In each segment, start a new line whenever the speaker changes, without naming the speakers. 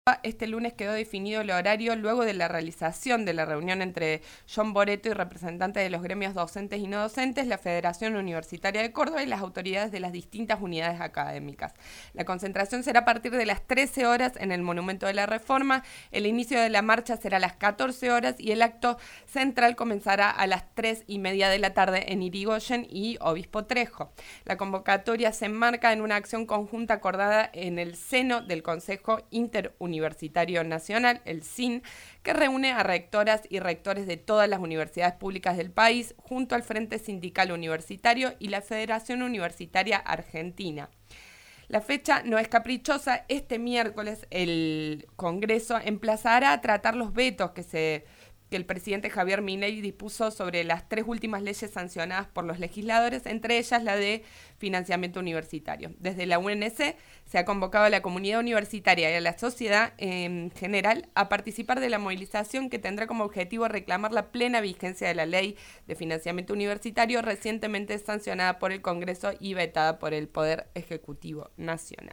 Este lunes quedó definido el horario luego de la realización de la reunión entre John Boretto y representantes de los gremios docentes y no docentes, la Federación Universitaria de Córdoba y las autoridades de las distintas unidades académicas. La concentración será a partir de las 13 horas en el Monumento de la Reforma, el inicio de la marcha será a las 14 horas y el acto central comenzará a las 3:30 de la tarde en Irigoyen y Obispo Trejo. La convocatoria se enmarca en una acción conjunta acordada en el seno del Consejo Interuniversitario Nacional, el CIN, que reúne a rectoras y rectores de todas las universidades públicas del país, junto al Frente Sindical Universitario y la Federación Universitaria Argentina. La fecha no es caprichosa. Este miércoles el Congreso emplazará a tratar los vetos que el presidente Javier Milei dispuso sobre las 3 últimas leyes sancionadas por los legisladores, entre ellas la de financiamiento universitario. Desde la UNC se ha convocado a la comunidad universitaria y a la sociedad en general a participar de la movilización que tendrá como objetivo reclamar la plena vigencia de la ley de financiamiento universitario recientemente sancionada por el Congreso y vetada por el Poder Ejecutivo Nacional.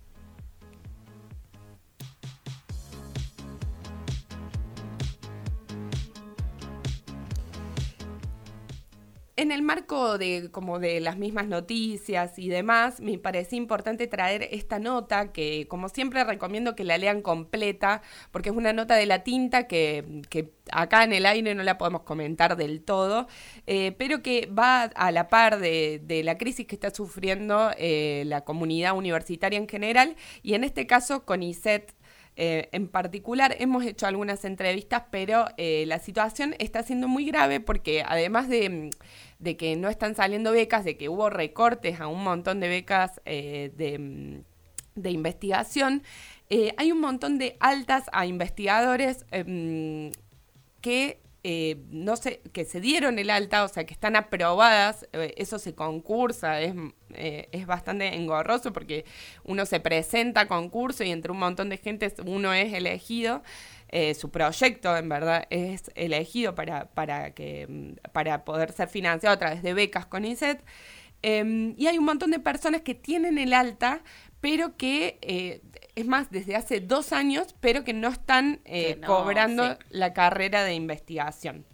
En el marco de las mismas noticias y demás, me parecía importante traer esta nota que, como siempre, recomiendo que la lean completa, porque es una nota de La Tinta que acá en el aire no la podemos comentar del todo, pero que va a la par de la crisis que está sufriendo la comunidad universitaria en general, y en este caso CONICET. En particular, hemos hecho algunas entrevistas, pero la situación está siendo muy grave porque además de que no están saliendo becas, de que hubo recortes a un montón de becas de investigación, hay un montón de altas a investigadores que no sé, que se dieron el alta, o sea, que están aprobadas, eso se concursa, es bastante engorroso porque uno se presenta a concurso y entre un montón de gente uno es elegido, su proyecto en verdad es elegido para poder ser financiado a través de becas CONICET, y hay un montón de personas que tienen el alta, pero que, es más, desde hace 2 años, pero que no están cobrando la carrera de investigación.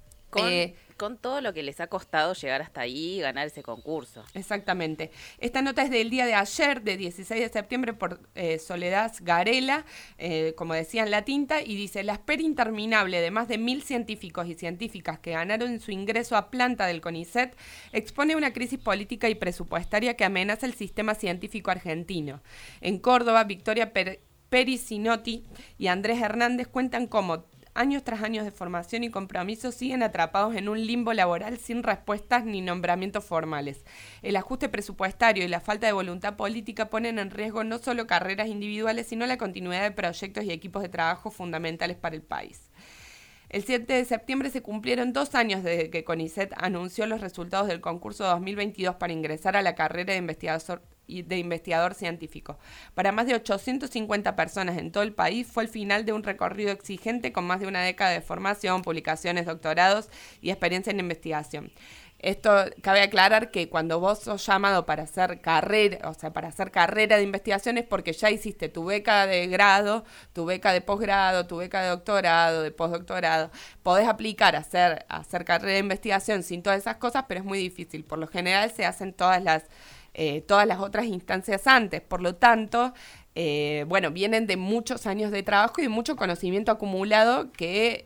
Con todo lo que les ha costado llegar hasta ahí y ganar ese concurso.
Exactamente. Esta nota es del día de ayer, de 16 de septiembre, por Soledad Garela, como decía en La Tinta, y dice: la espera interminable de más de 1.000 científicos y científicas que ganaron su ingreso a planta del CONICET expone una crisis política y presupuestaria que amenaza el sistema científico argentino. En Córdoba, Victoria Pericinotti y Andrés Hernández cuentan cómo años tras años de formación y compromiso siguen atrapados en un limbo laboral sin respuestas ni nombramientos formales. El ajuste presupuestario y la falta de voluntad política ponen en riesgo no solo carreras individuales, sino la continuidad de proyectos y equipos de trabajo fundamentales para el país. El 7 de septiembre se cumplieron 2 años desde que CONICET anunció los resultados del concurso 2022 para ingresar a la carrera de investigador científico. Para más de 850 personas en todo el país fue el final de un recorrido exigente con más de una década de formación, publicaciones, doctorados y experiencia en investigación. Esto cabe aclarar que cuando vos sos llamado para hacer carrera, o sea, para hacer carrera de investigación, es porque ya hiciste tu beca de grado, tu beca de posgrado, tu beca de doctorado, de postdoctorado. Podés aplicar a hacer carrera de investigación sin todas esas cosas, pero es muy difícil. Por lo general se hacen todas las otras instancias antes. Por lo tanto, vienen de muchos años de trabajo y de mucho conocimiento acumulado que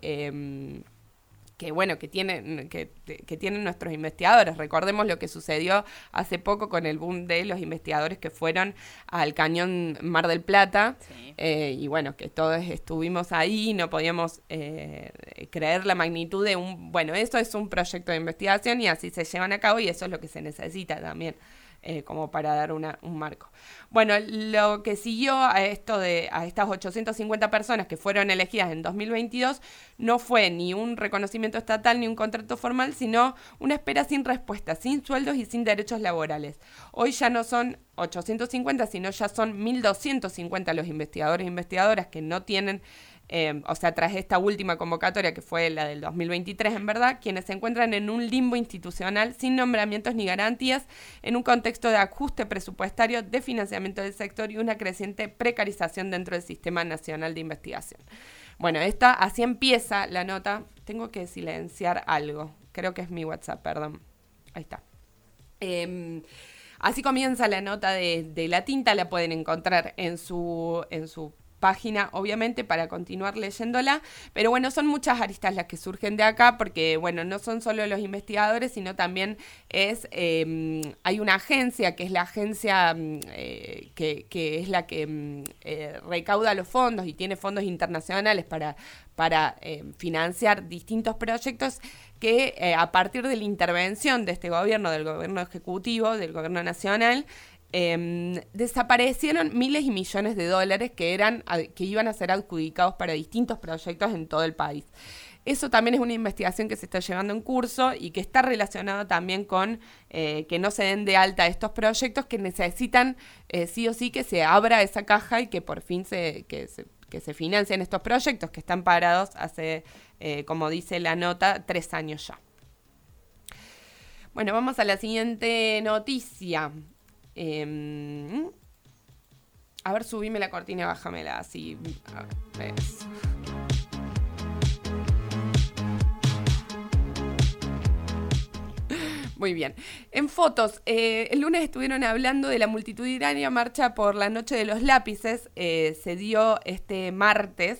tienen nuestros investigadores. Recordemos lo que sucedió hace poco con el boom de los investigadores que fueron al Cañón Mar del Plata, sí. Que todos estuvimos ahí y no podíamos creer la magnitud de eso es un proyecto de investigación y así se llevan a cabo y eso es lo que se necesita también. Como para dar un marco. Bueno, lo que siguió a estas 850 personas que fueron elegidas en 2022 no fue ni un reconocimiento estatal ni un contrato formal, sino una espera sin respuesta, sin sueldos y sin derechos laborales. Hoy ya no son 850, sino ya son 1.250 los investigadores e investigadoras que no tienen o sea, tras esta última convocatoria, que fue la del 2023, en verdad, quienes se encuentran en un limbo institucional sin nombramientos ni garantías, en un contexto de ajuste presupuestario, de financiamiento del sector y una creciente precarización dentro del Sistema Nacional de Investigación. Bueno, así empieza la nota. Tengo que silenciar algo. Creo que es mi WhatsApp, perdón. Ahí está. Así comienza la nota de La Tinta. La pueden encontrar en su página, obviamente, para continuar leyéndola, pero bueno, son muchas aristas las que surgen de acá, porque bueno, no son solo los investigadores, sino también hay una agencia, que es la agencia que es la que recauda los fondos y tiene fondos internacionales para financiar distintos proyectos que a partir de la intervención de este gobierno, del gobierno ejecutivo, del gobierno nacional, desaparecieron miles y millones de dólares que iban a ser adjudicados para distintos proyectos en todo el país. Eso también es una investigación que se está llevando en curso y que está relacionado también con que no se den de alta estos proyectos que necesitan sí o sí que se abra esa caja y que por fin se financien estos proyectos que están parados hace, como dice la nota, 3 años ya. Bueno, vamos a la siguiente noticia. A ver, subime la cortina y bájamela así. A ver, eso. Muy bien. En fotos, el lunes estuvieron hablando de la multitudinaria marcha por la Noche de los Lápices. Se dio este martes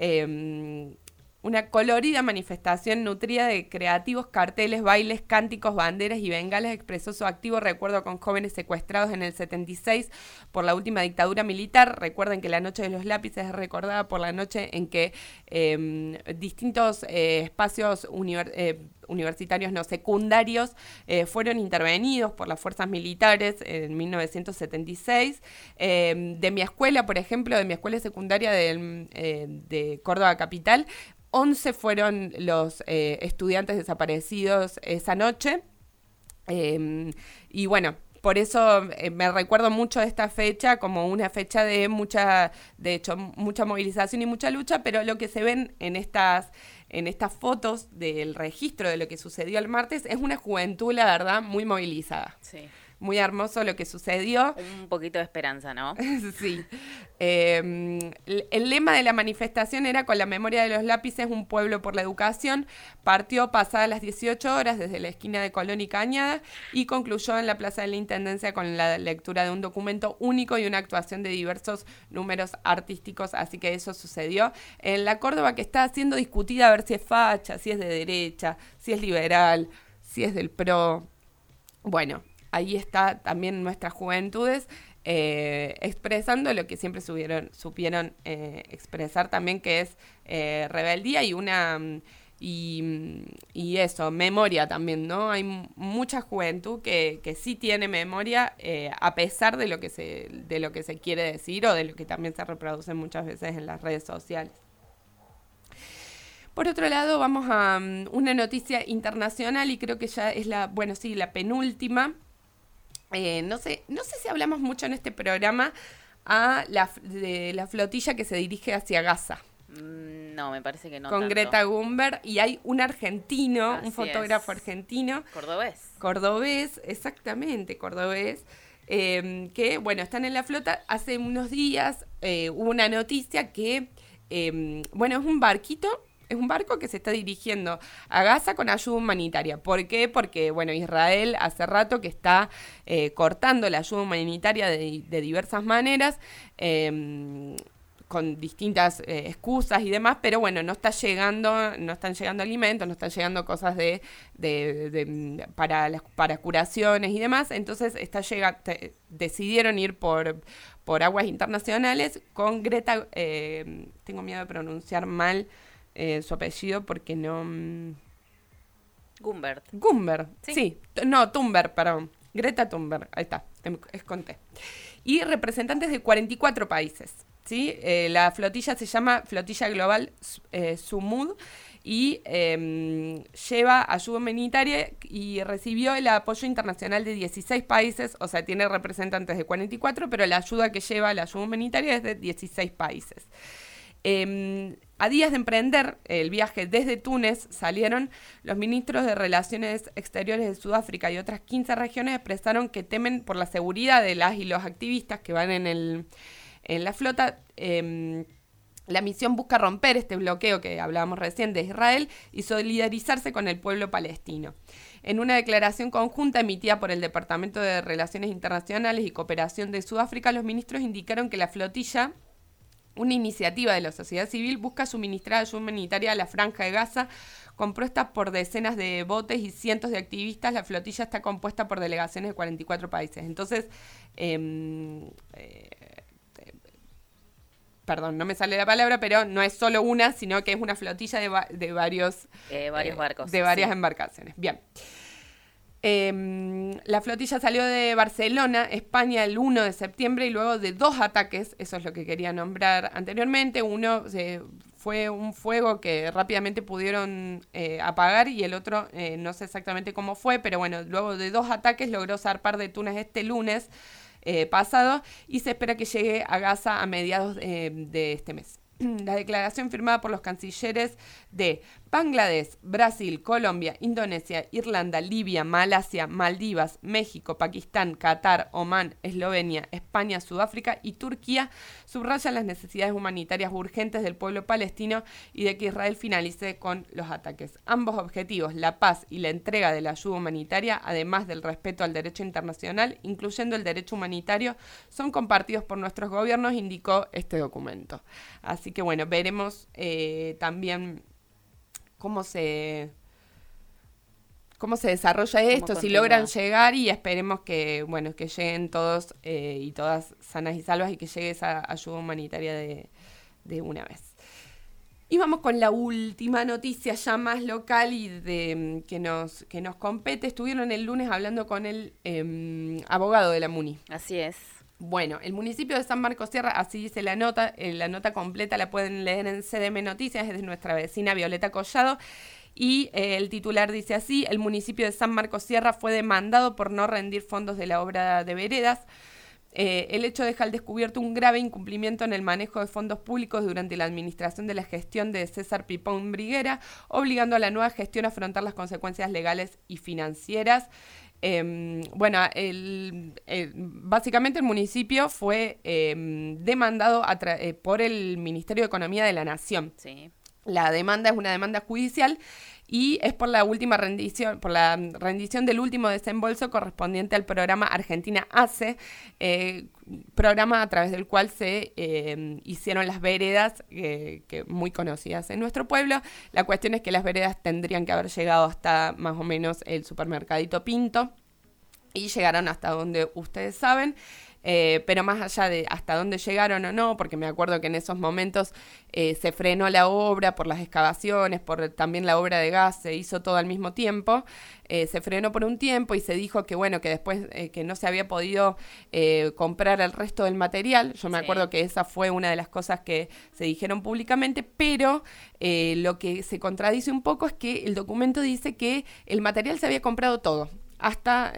una colorida manifestación nutrida de creativos carteles, bailes, cánticos, banderas y bengalas. Expresó su activo recuerdo con jóvenes secuestrados en el 76 por la última dictadura militar. Recuerden que la Noche de los Lápices es recordada por la noche en que distintos espacios universitarios, no secundarios, fueron intervenidos por las fuerzas militares en 1976. De mi escuela, por ejemplo, de mi escuela secundaria de Córdoba Capital, 11 fueron los estudiantes desaparecidos esa noche. Y bueno, por eso me recuerdo mucho de esta fecha como una fecha de mucha movilización y mucha lucha, pero lo que se ven en estas fotos del registro de lo que sucedió el martes es una juventud, la verdad, muy movilizada. Sí. Muy hermoso lo que sucedió.
Un poquito de esperanza, ¿no?
Sí. El lema de la manifestación era: con la memoria de los lápices, un pueblo por la educación. Partió pasadas las 18 horas desde la esquina de Colón y Cañada y concluyó en la Plaza de la Intendencia con la lectura de un documento único y una actuación de diversos números artísticos. Así que eso sucedió en la Córdoba, que está siendo discutida a ver si es facha, si es de derecha, si es liberal, si es del PRO. Bueno, ahí está también nuestras juventudes expresando lo que siempre supieron expresar también, que es rebeldía y eso, memoria también, ¿no? Hay mucha juventud que sí tiene memoria a pesar de lo que se quiere decir o de lo que también se reproduce muchas veces en las redes sociales. Por otro lado, vamos a una noticia internacional y creo que ya es la penúltima. No sé si hablamos mucho en este programa de la flotilla que se dirige hacia Gaza.
No, me parece que no.
Con
tanto.
Greta Thunberg, y hay un argentino,
Así
un fotógrafo
es.
argentino.
Cordobés,
exactamente, cordobés. Que, bueno, están en la flota. Hace unos días hubo una noticia que, es un barquito. Es un barco que se está dirigiendo a Gaza con ayuda humanitaria. ¿Por qué? Porque, bueno, Israel hace rato que está cortando la ayuda humanitaria de diversas maneras, con distintas excusas y demás, pero bueno, no están llegando alimentos, no están llegando cosas para curaciones y demás. Entonces decidieron ir por aguas internacionales con Greta, tengo miedo de pronunciar mal su apellido porque no... Thunberg, sí. No, Thunberg, perdón. Greta Thunberg, ahí está, esconté. Y representantes de 44 países, ¿sí? La flotilla se llama Flotilla Global Sumud y lleva ayuda humanitaria y recibió el apoyo internacional de 16 países, o sea, tiene representantes de 44, pero la ayuda que lleva, la ayuda humanitaria, es de 16 países. A días de emprender el viaje desde Túnez, salieron los ministros de Relaciones Exteriores de Sudáfrica y otras 15 regiones expresaron que temen por la seguridad de las y los activistas que van en la flota. La misión busca romper este bloqueo que hablábamos recién de Israel y solidarizarse con el pueblo palestino. En una declaración conjunta emitida por el Departamento de Relaciones Internacionales y Cooperación de Sudáfrica, los ministros indicaron que la flotilla, una iniciativa de la sociedad civil, busca suministrar ayuda humanitaria a la Franja de Gaza, compuesta por decenas de botes y cientos de activistas. La flotilla está compuesta por delegaciones de 44 países. Entonces, perdón, no me sale la palabra, pero no es solo una, sino que es una flotilla de varios
barcos.
De varias embarcaciones. Bien. La flotilla salió de Barcelona, España, el 1 de septiembre y luego de 2 ataques, eso es lo que quería nombrar anteriormente. Uno fue un fuego que rápidamente pudieron apagar y el otro no sé exactamente cómo fue, pero bueno, luego de 2 ataques logró zarpar de Túnez este lunes pasado y se espera que llegue a Gaza a mediados de este mes. La declaración firmada por los cancilleres de Bangladesh, Brasil, Colombia, Indonesia, Irlanda, Libia, Malasia, Maldivas, México, Pakistán, Qatar, Omán, Eslovenia, España, Sudáfrica y Turquía subrayan las necesidades humanitarias urgentes del pueblo palestino y de que Israel finalice con los ataques. Ambos objetivos, la paz y la entrega de la ayuda humanitaria, además del respeto al derecho internacional, incluyendo el derecho humanitario, son compartidos por nuestros gobiernos, indicó este documento. Así que bueno, veremos también cómo se desarrolla esto, si logran llegar, y esperemos que lleguen todos y todas sanas y salvas y que llegue esa ayuda humanitaria de una vez. Y vamos con la última noticia ya más local y que nos compete. Estuvieron el lunes hablando con el abogado de la MUNI.
Así es.
Bueno, el municipio de San Marcos Sierra, así dice la nota completa la pueden leer en CDM Noticias, es de nuestra vecina Violeta Collado, y el titular dice así: el municipio de San Marcos Sierra fue demandado por no rendir fondos de la obra de veredas. El hecho deja al descubierto un grave incumplimiento en el manejo de fondos públicos durante la administración de la gestión de César Pipón Briguera, obligando a la nueva gestión a afrontar las consecuencias legales y financieras. Básicamente el municipio fue demandado por el Ministerio de Economía de la Nación.
Sí.
La demanda es una demanda judicial y es por la rendición del último desembolso correspondiente al programa Argentina Hace, programa a través del cual se hicieron las veredas que muy conocidas en nuestro pueblo. La cuestión es que las veredas tendrían que haber llegado hasta más o menos el supermercadito Pinto y llegaron hasta donde ustedes saben. Pero más allá de hasta dónde llegaron o no, porque me acuerdo que en esos momentos se frenó la obra por las excavaciones, por también la obra de gas, se hizo todo al mismo tiempo, se frenó por un tiempo y se dijo que bueno, que después que no se había podido comprar el resto del material. Yo me acuerdo que esa fue una de las cosas que se dijeron públicamente, pero lo que se contradice un poco es que el documento dice que el material se había comprado todo. Hasta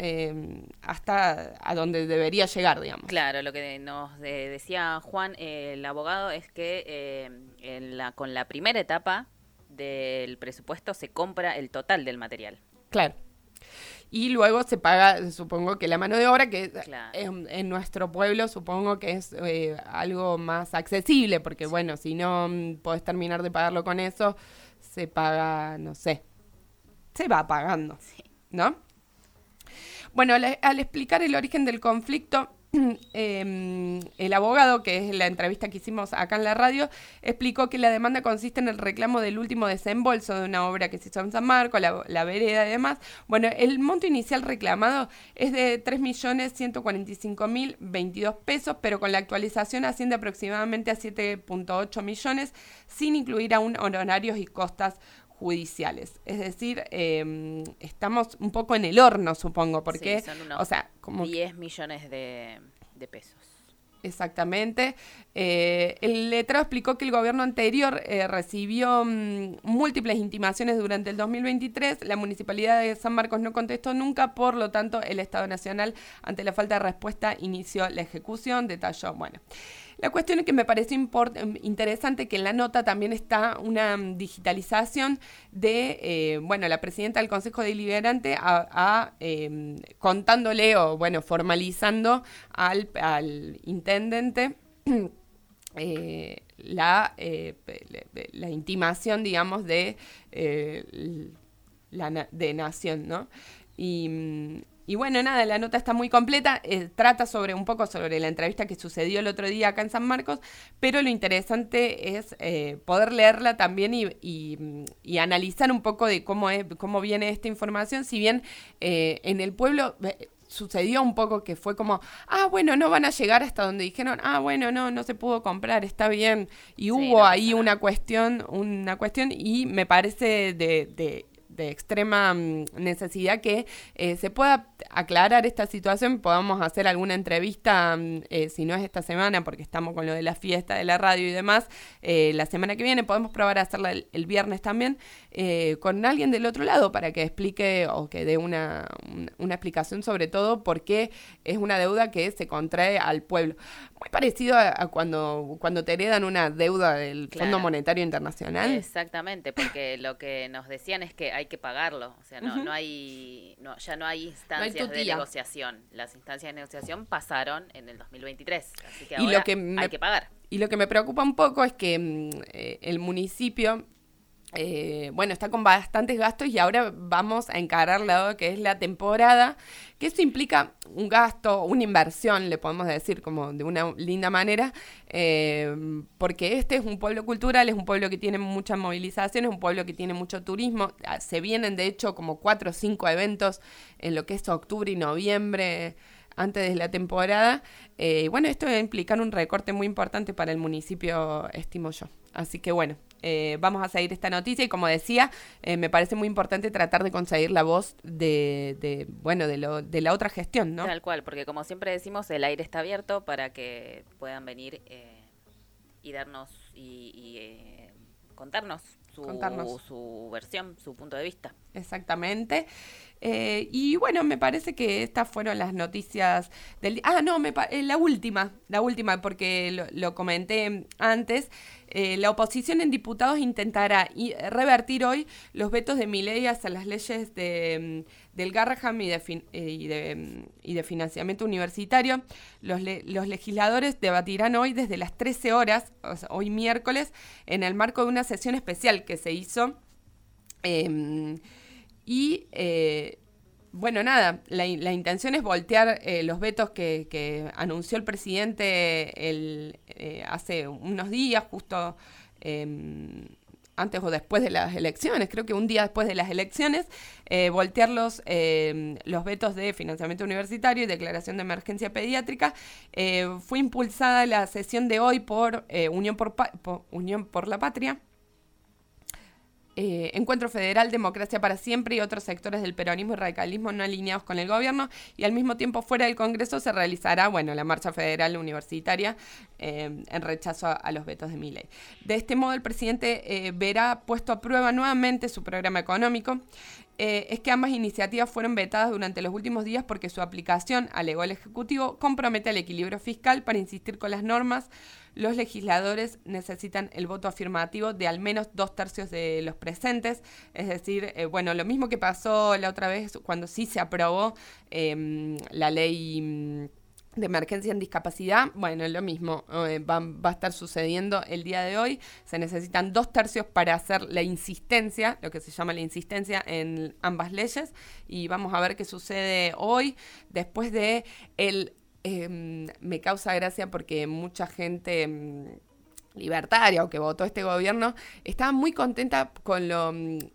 a donde debería llegar, digamos.
Claro, lo que nos decía Juan, el abogado, es que con la primera etapa del presupuesto se compra el total del material.
Claro. Y luego se paga, supongo que la mano de obra, que
claro,
en nuestro pueblo supongo que es algo más accesible, porque bueno, si no podés terminar de pagarlo con eso, se paga, no sé, se va pagando, ¿no? Bueno, al explicar el origen del conflicto, el abogado, que es la entrevista que hicimos acá en la radio, explicó que la demanda consiste en el reclamo del último desembolso de una obra que se hizo en San Marcos, la vereda y demás. Bueno, el monto inicial reclamado es de 3.145.022 pesos, pero con la actualización asciende aproximadamente a 7.8 millones, sin incluir aún honorarios y costas judiciales. Es decir, estamos un poco en el horno, supongo, porque,
sí, son unos
como
10 millones de pesos.
Exactamente. El letrado explicó que el gobierno anterior recibió múltiples intimaciones durante el 2023. La municipalidad de San Marcos no contestó nunca, por lo tanto, el Estado Nacional, ante la falta de respuesta, inició la ejecución, detalló. Bueno, La cuestión es que me pareció interesante que en la nota también está una digitalización de, la presidenta del Consejo Deliberante contándole o, formalizando al intendente la intimación, digamos, de Nación, ¿no? Y bueno, nada, la nota está muy completa, trata un poco sobre la entrevista que sucedió el otro día acá en San Marcos, pero lo interesante es poder leerla también y analizar un poco de cómo viene esta información, si bien en el pueblo sucedió un poco que fue como, no van a llegar hasta donde dijeron, no se pudo comprar, está bien, y sí, hubo ahí una cuestión, y me parece de extrema necesidad que se pueda aclarar esta situación, podamos hacer alguna entrevista, si no es esta semana, porque estamos con lo de la fiesta de la radio y demás, la semana que viene podemos probar a hacerla el viernes también, con alguien del otro lado para que explique o que dé una explicación sobre todo por qué es una deuda que se contrae al pueblo. Muy parecido a cuando te heredan una deuda del Fondo Monetario Internacional.
Exactamente, porque lo que nos decían es que hay que pagarlo, o sea, ya no hay instancias de negociación. Las instancias de negociación pasaron en el 2023, así que ahora hay que pagar.
Y lo que me preocupa un poco es que el municipio está con bastantes gastos y ahora vamos a encarar lo que es la temporada, que eso implica un gasto, una inversión, le podemos decir como de una linda manera, porque este es un pueblo cultural, es un pueblo que tiene mucha movilización, es un pueblo que tiene mucho turismo, se vienen de hecho como 4 o 5 eventos en lo que es octubre y noviembre, antes de la temporada. Esto va a implicar un recorte muy importante para el municipio, estimo yo. Así que vamos a seguir esta noticia y como decía, me parece muy importante tratar de conseguir la voz de la otra gestión, ¿no?
Tal cual, porque como siempre decimos, el aire está abierto para que puedan venir y darnos y contarnos su versión, su punto de vista.
Exactamente. Me parece que estas fueron las noticias del día. La última, porque lo comenté antes. La oposición en diputados intentará revertir hoy los vetos de Milei hacia las leyes del Garrahan y de financiamiento universitario. Los legisladores debatirán hoy desde las 13 horas, o sea, hoy miércoles, en el marco de una sesión especial que se hizo. La intención es voltear los vetos que anunció el presidente hace unos días, justo antes o después de las elecciones, creo que un día después de las elecciones, voltear los vetos de financiamiento universitario y declaración de emergencia pediátrica. Fue impulsada la sesión de hoy por Unión por la Patria, Encuentro Federal, Democracia para Siempre y otros sectores del peronismo y radicalismo no alineados con el gobierno, y al mismo tiempo fuera del Congreso se realizará la marcha federal universitaria en rechazo a los vetos de Milei. De este modo el presidente verá puesto a prueba nuevamente su programa económico. Es que ambas iniciativas fueron vetadas durante los últimos días porque su aplicación, alegó el Ejecutivo, compromete el equilibrio fiscal. Para insistir con las normas, los legisladores necesitan el voto afirmativo de al menos 2/3 de los presentes. Es decir, lo mismo que pasó la otra vez cuando sí se aprobó la ley de emergencia en discapacidad, lo mismo va a estar sucediendo el día de hoy. Se necesitan 2/3 para hacer la insistencia, lo que se llama la insistencia en ambas leyes, y vamos a ver qué sucede hoy, después de me causa gracia porque mucha gente libertaria o que votó este gobierno estaba muy contenta con lo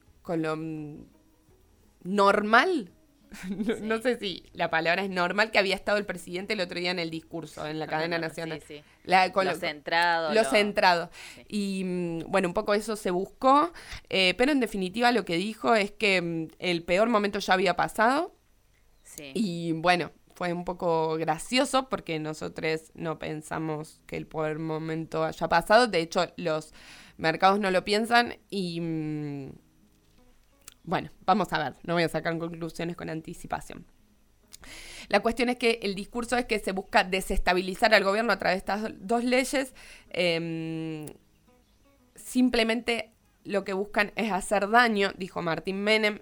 normal. No sé si la palabra es normal que había estado el presidente el otro día en el discurso en la cadena nacional.
Sí.
Lo centrado. Sí. Y un poco eso se buscó, pero en definitiva lo que dijo es que el peor momento ya había pasado.
Sí.
Y fue un poco gracioso porque nosotros no pensamos que el peor momento haya pasado. De hecho, los mercados no lo piensan y vamos a ver, no voy a sacar conclusiones con anticipación. La cuestión es que el discurso es que se busca desestabilizar al gobierno a través de estas 2 leyes. Simplemente lo que buscan es hacer daño, dijo Martín Menem,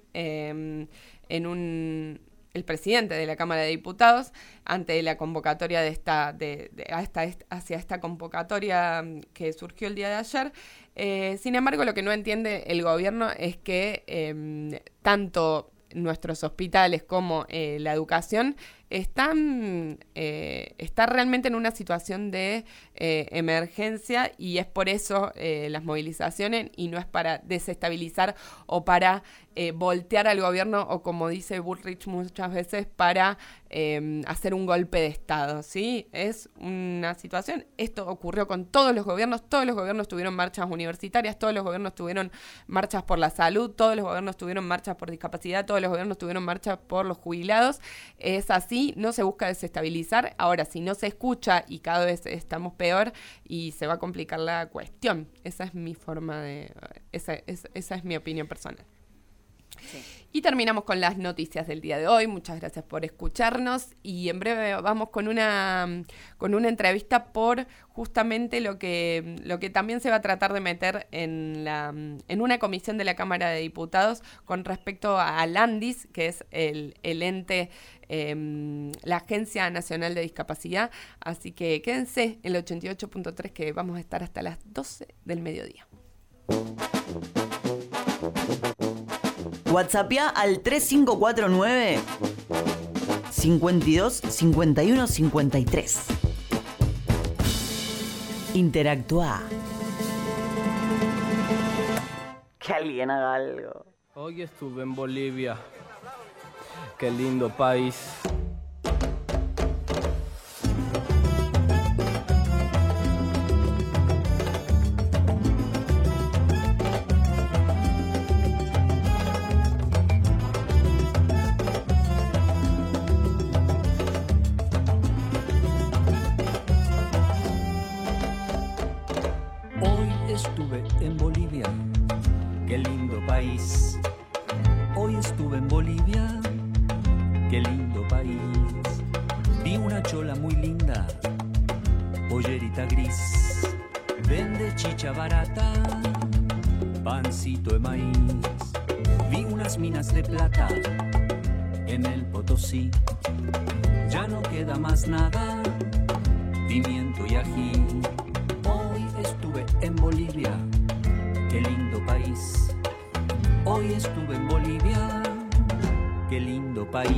el presidente de la Cámara de Diputados, ante la convocatoria hacia esta convocatoria que surgió el día de ayer. Sin embargo, lo que no entiende el gobierno es que tanto nuestros hospitales como la educación está realmente en una situación de emergencia, y es por eso las movilizaciones, y no es para desestabilizar o para voltear al gobierno, o como dice Bullrich muchas veces, para hacer un golpe de Estado, ¿sí? Es una situación, esto ocurrió con todos los gobiernos tuvieron marchas universitarias, todos los gobiernos tuvieron marchas por la salud, todos los gobiernos tuvieron marchas por discapacidad, todos los gobiernos tuvieron marchas por los jubilados. Es así, no se busca desestabilizar. Ahora, si no se escucha y cada vez estamos peor, y se va a complicar la cuestión. Esa es mi forma de... Esa es mi opinión personal. Sí. Y terminamos con las noticias del día de hoy. Muchas gracias por escucharnos, y en breve vamos con una entrevista por justamente lo que también se va a tratar de meter en una comisión de la Cámara de Diputados con respecto al ANDIS, que es el ente, la Agencia Nacional de Discapacidad. Así que quédense en el 88.3, que vamos a estar hasta las 12 del mediodía.
WhatsAppea al 3549 52 51 53. Interactúa. Que alguien haga algo.
Hoy estuve en Bolivia. Qué lindo país.
En Bolivia, qué lindo país. Hoy estuve en Bolivia, qué lindo país. Vi una chola muy linda, pollerita gris, vende chicha barata, pancito de maíz. Vi unas minas de plata en el Potosí. Ya no queda más nada, pimiento y ají. Hoy estuve en Bolivia, qué lindo país. Hoy estuve en Bolivia, qué lindo país.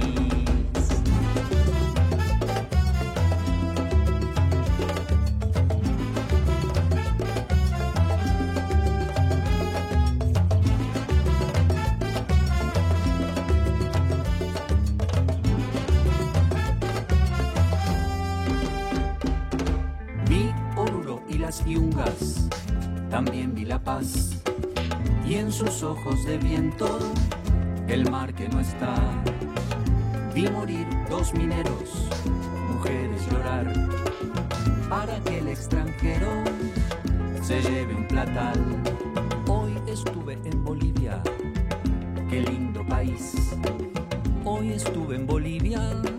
Vi Oruro y las Yungas, también vi La Paz, y en sus ojos de viento el mar que no está. Vi morir 2 mineros, mujeres llorar, para que el extranjero se lleve un platal. Hoy estuve en Bolivia, qué lindo país. Hoy estuve en Bolivia.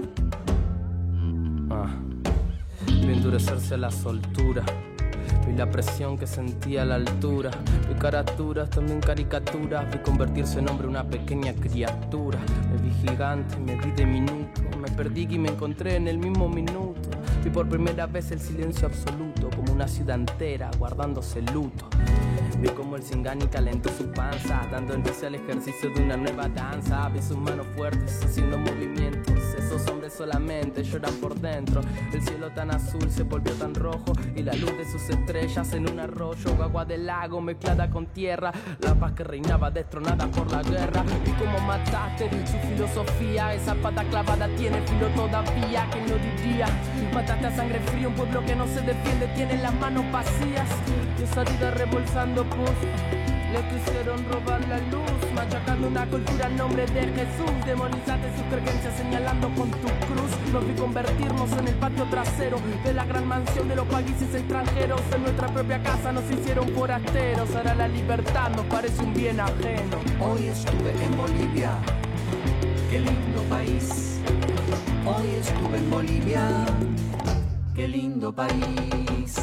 Vi endurecerse a la soltura. Vi la presión que sentía a la altura. Vi caraturas, también caricaturas. Vi convertirse en hombre una pequeña criatura. Me vi gigante, me vi diminuto. Me perdí y me encontré en el mismo minuto. Vi por primera vez el silencio absoluto, como una ciudad entera guardándose luto. Vi como el Singani calentó su panza, dando inicio al ejercicio de una nueva danza. Vi sus manos fuertes haciendo movimientos. Esos hombres solamente lloran por dentro. El cielo tan azul se volvió tan rojo, y la luz de sus estrellas en un arroyo, agua del lago mezclada con tierra. La paz que reinaba destronada por la guerra. Vi cómo mataste su filosofía. Esa pata clavada tiene filo todavía. ¿Quién lo diría? Mataste a sangre fría un pueblo que no se defiende, tiene las manos vacías. Y esa vida rebolsando pus. Le quisieron robar la luz, machacando una cultura en nombre de Jesús. Demonizaste sus creencias señalando con tu cruz. Nos vi convertirnos en el patio trasero de la gran mansión de los países extranjeros. En nuestra propia casa nos hicieron forasteros. Ahora la libertad nos parece un bien ajeno.
Hoy estuve en Bolivia, qué lindo país. Hoy estuve en Bolivia, qué lindo país.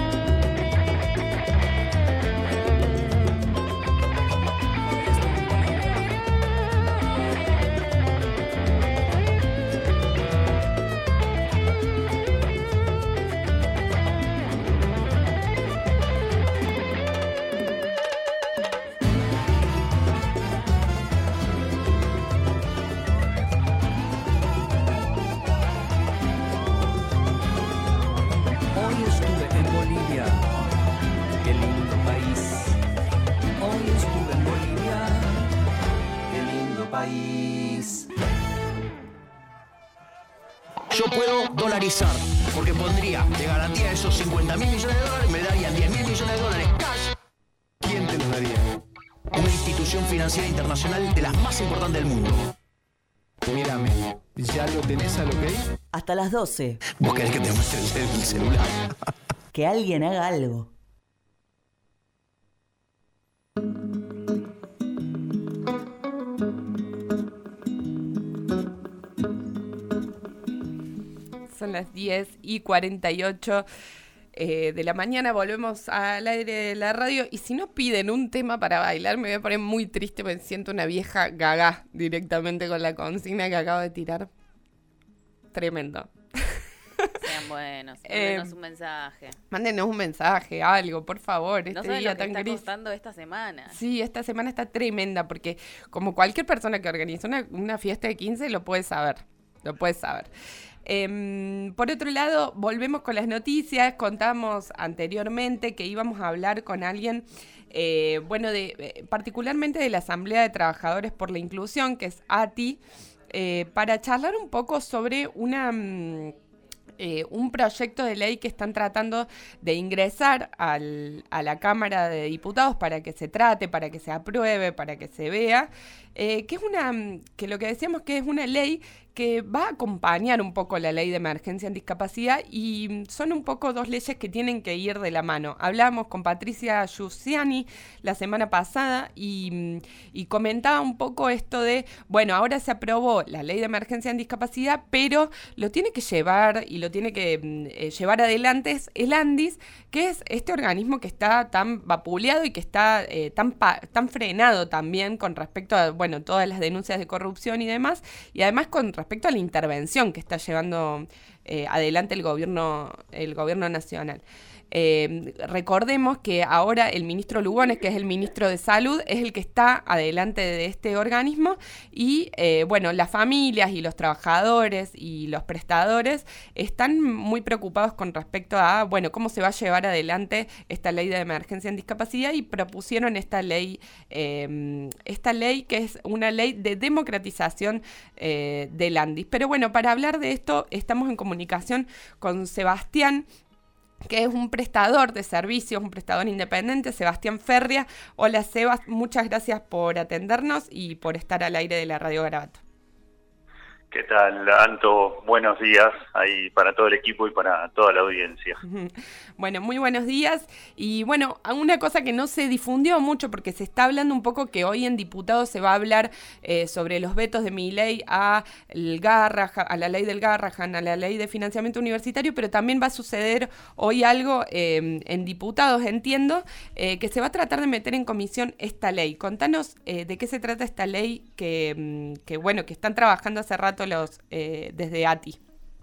Yo puedo dolarizar, porque pondría de garantía esos 50.000 millones de dólares, me darían 10.000 millones de dólares cash. ¿Quién te los daría? Una institución financiera internacional de las más importantes del mundo.
Mírame, ¿ya lo tenés al ok?
Hasta las 12.
¿Vos querés que te muestre el celular?
Que alguien haga algo.
Son las 10:48 de la mañana, volvemos al aire de la radio y si no piden un tema para bailar me voy a poner muy triste porque siento una vieja gaga directamente con la consigna que acabo de tirar. Tremendo.
Sean buenos, mándenos un mensaje.
Mándenos un mensaje, algo, por favor.
No saben lo que está costando esta semana.
Sí, esta semana está tremenda porque como cualquier persona que organiza una fiesta de 15 lo puede saber. Por otro lado, volvemos con las noticias. Contamos anteriormente que íbamos a hablar con alguien, particularmente de la Asamblea de Trabajadores por la Inclusión, que es ATI, para charlar un poco sobre un proyecto de ley que están tratando de ingresar a la Cámara de Diputados para que se trate, para que se apruebe, para que se vea, que lo que decíamos que es una ley que va a acompañar un poco la ley de emergencia en discapacidad y son un poco dos leyes que tienen que ir de la mano. Hablamos con Patricia Giussiani la semana pasada y comentaba un poco esto de, bueno, ahora se aprobó la ley de emergencia en discapacidad, pero lo tiene que llevar y lo tiene que llevar adelante es el ANDIS, que es este organismo que está tan vapuleado y que está tan frenado también con respecto a, bueno, todas las denuncias de corrupción y demás, y además con respecto a la intervención que está llevando adelante el gobierno nacional. Recordemos que ahora el ministro Lugones, que es el ministro de Salud, es el que está adelante de este organismo y las familias y los trabajadores y los prestadores están muy preocupados con respecto a, cómo se va a llevar adelante esta ley de emergencia en discapacidad y propusieron esta ley que es una ley de democratización del ANDIS. Pero bueno, para hablar de esto estamos en comunicación con Sebastián, que es un prestador de servicios, un prestador independiente, Sebastián Ferria. Hola, Sebas, muchas gracias por atendernos y por estar al aire de la Radio Garabato.
¿Qué tal, Anto? Buenos días ahí para todo el equipo y para toda la audiencia.
Bueno, muy buenos días. Y bueno, una cosa que no se difundió mucho porque se está hablando un poco que hoy en diputados se va a hablar sobre los vetos de Milei a la ley del Garrahan, a la ley de financiamiento universitario, pero también va a suceder hoy algo en diputados, entiendo, que se va a tratar de meter en comisión esta ley. Contanos de qué se trata esta ley que están trabajando hace rato desde ATI.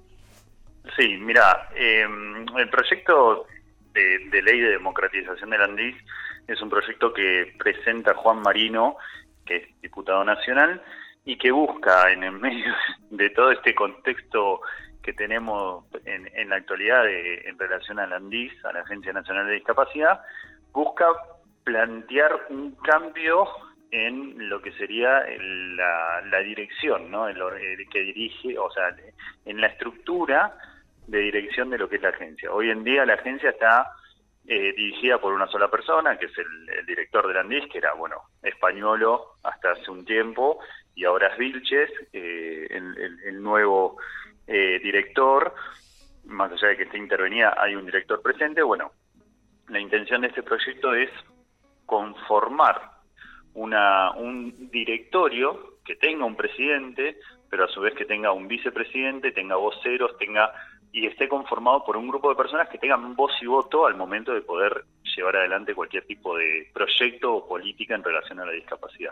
Sí, mira, el proyecto de ley de democratización del ANDIS es un proyecto que presenta Juan Marino, que es diputado nacional, y que busca, en el medio de todo este contexto que tenemos en la actualidad en relación al ANDIS, a la Agencia Nacional de Discapacidad, busca plantear un cambio en lo que sería la dirección, ¿no? El que dirige, o sea, en la estructura de dirección de lo que es la agencia. Hoy en día la agencia está dirigida por una sola persona, que es el director del ANDIS, que era, españolo hasta hace un tiempo, y ahora es Vilches, el nuevo director. Más allá de que esté intervenida, hay un director presente. Bueno, la intención de este proyecto es conformar un directorio que tenga un presidente, pero a su vez que tenga un vicepresidente, tenga voceros, y esté conformado por un grupo de personas que tengan voz y voto al momento de poder llevar adelante cualquier tipo de proyecto o política en relación a la discapacidad.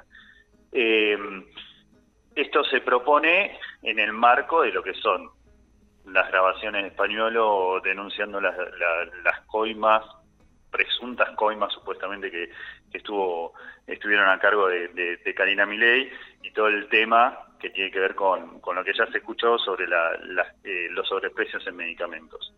Esto se propone en el marco de lo que son las grabaciones de Pañuelo denunciando las coimas, presuntas coimas supuestamente que estuvieron a cargo de Karina Milei, y todo el tema que tiene que ver con lo que ya se escuchó sobre los sobreprecios en medicamentos.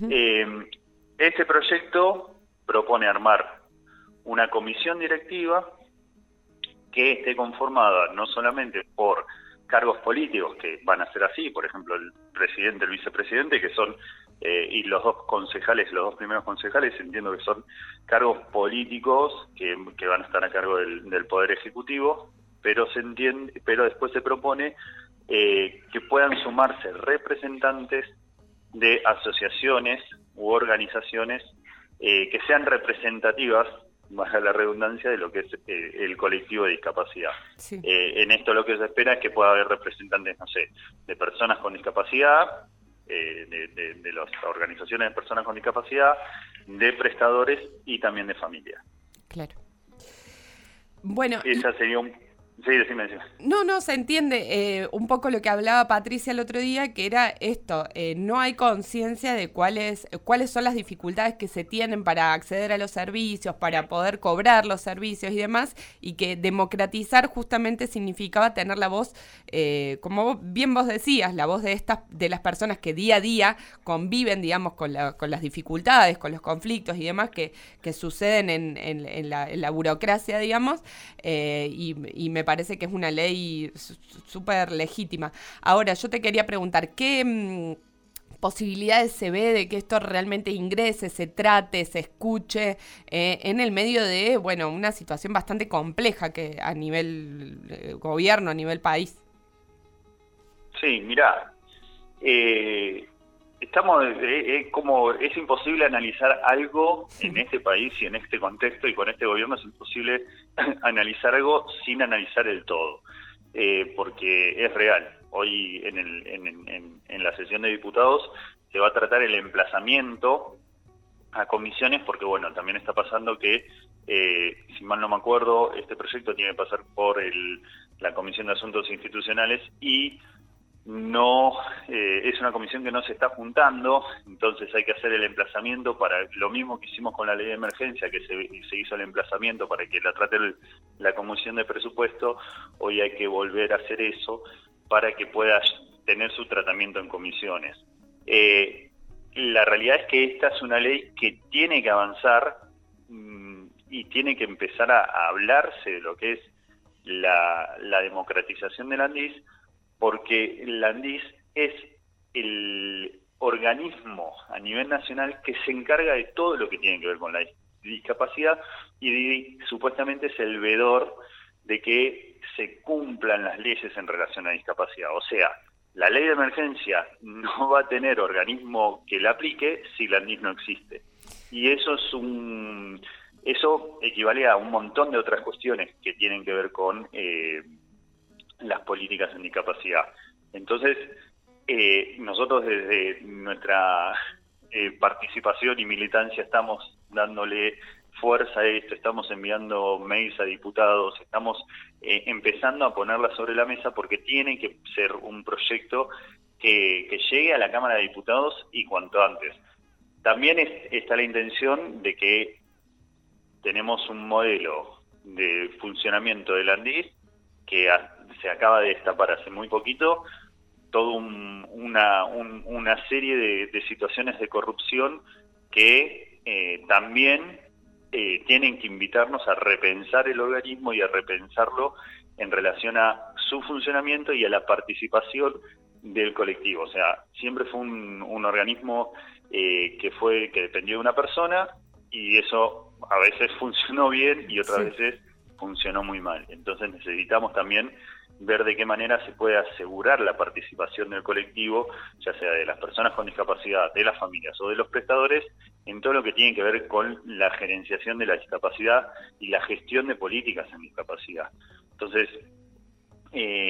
Este proyecto propone armar una comisión directiva que esté conformada no solamente por cargos políticos, que van a ser así, por ejemplo, el presidente, el vicepresidente, que son, y los dos primeros concejales, entiendo que son cargos políticos que van a estar a cargo del Poder Ejecutivo, pero después se propone que puedan sumarse representantes de asociaciones u organizaciones que sean representativas, baja la redundancia, de lo que es el colectivo de discapacidad. Sí. En esto lo que se espera es que pueda haber representantes, no sé, de personas con discapacidad, de las organizaciones de personas con discapacidad, de prestadores y también de familia.
Claro. Bueno,
esa sería Sí, decime.
No, se entiende un poco lo que hablaba Patricia el otro día, que era esto, no hay conciencia de cuáles son las dificultades que se tienen para acceder a los servicios, para poder cobrar los servicios y demás, y que democratizar justamente significaba tener la voz, como bien vos decías, la voz de las personas que día a día conviven, digamos, con las dificultades, con los conflictos y demás que suceden en la burocracia, digamos, y me parece que es una ley súper legítima. Ahora, yo te quería preguntar, ¿qué posibilidades se ve de que esto realmente ingrese, se trate, se escuche en el medio de, una situación bastante compleja que a nivel gobierno, a nivel país?
Sí, mirá, es imposible analizar algo en este país y en este contexto, y con este gobierno es imposible analizar algo sin analizar el todo, porque es real. Hoy en la sesión de diputados se va a tratar el emplazamiento a comisiones, porque también está pasando que, si mal no me acuerdo, este proyecto tiene que pasar por la Comisión de Asuntos Institucionales, y no es una comisión que no se está juntando, entonces hay que hacer el emplazamiento para lo mismo que hicimos con la ley de emergencia, que se hizo el emplazamiento para que la trate la comisión de presupuesto. Hoy hay que volver a hacer eso para que pueda tener su tratamiento en comisiones. La realidad es que esta es una ley que tiene que avanzar y tiene que empezar a hablarse de lo que es la democratización del ANDIS, porque el ANDIS es el organismo a nivel nacional que se encarga de todo lo que tiene que ver con la discapacidad, y supuestamente es el veedor de que se cumplan las leyes en relación a discapacidad. O sea, la ley de emergencia no va a tener organismo que la aplique si el ANDIS no existe. Y eso equivale a un montón de otras cuestiones que tienen que ver con las políticas en discapacidad. Entonces, nosotros desde nuestra participación y militancia estamos dándole fuerza a esto, estamos enviando mails a diputados, estamos empezando a ponerla sobre la mesa, porque tiene que ser un proyecto que llegue a la Cámara de Diputados y cuanto antes. También está la intención de que tenemos un modelo de funcionamiento del ANDIS que se acaba de destapar hace muy poquito, toda una serie de situaciones de corrupción que también tienen que invitarnos a repensar el organismo y a repensarlo en relación a su funcionamiento y a la participación del colectivo. O sea, siempre fue un organismo que dependió de una persona, y eso a veces funcionó bien y otras veces funcionó muy mal. Entonces necesitamos también ver de qué manera se puede asegurar la participación del colectivo, ya sea de las personas con discapacidad, de las familias o de los prestadores, en todo lo que tiene que ver con la gerenciación de la discapacidad y la gestión de políticas en discapacidad. Entonces,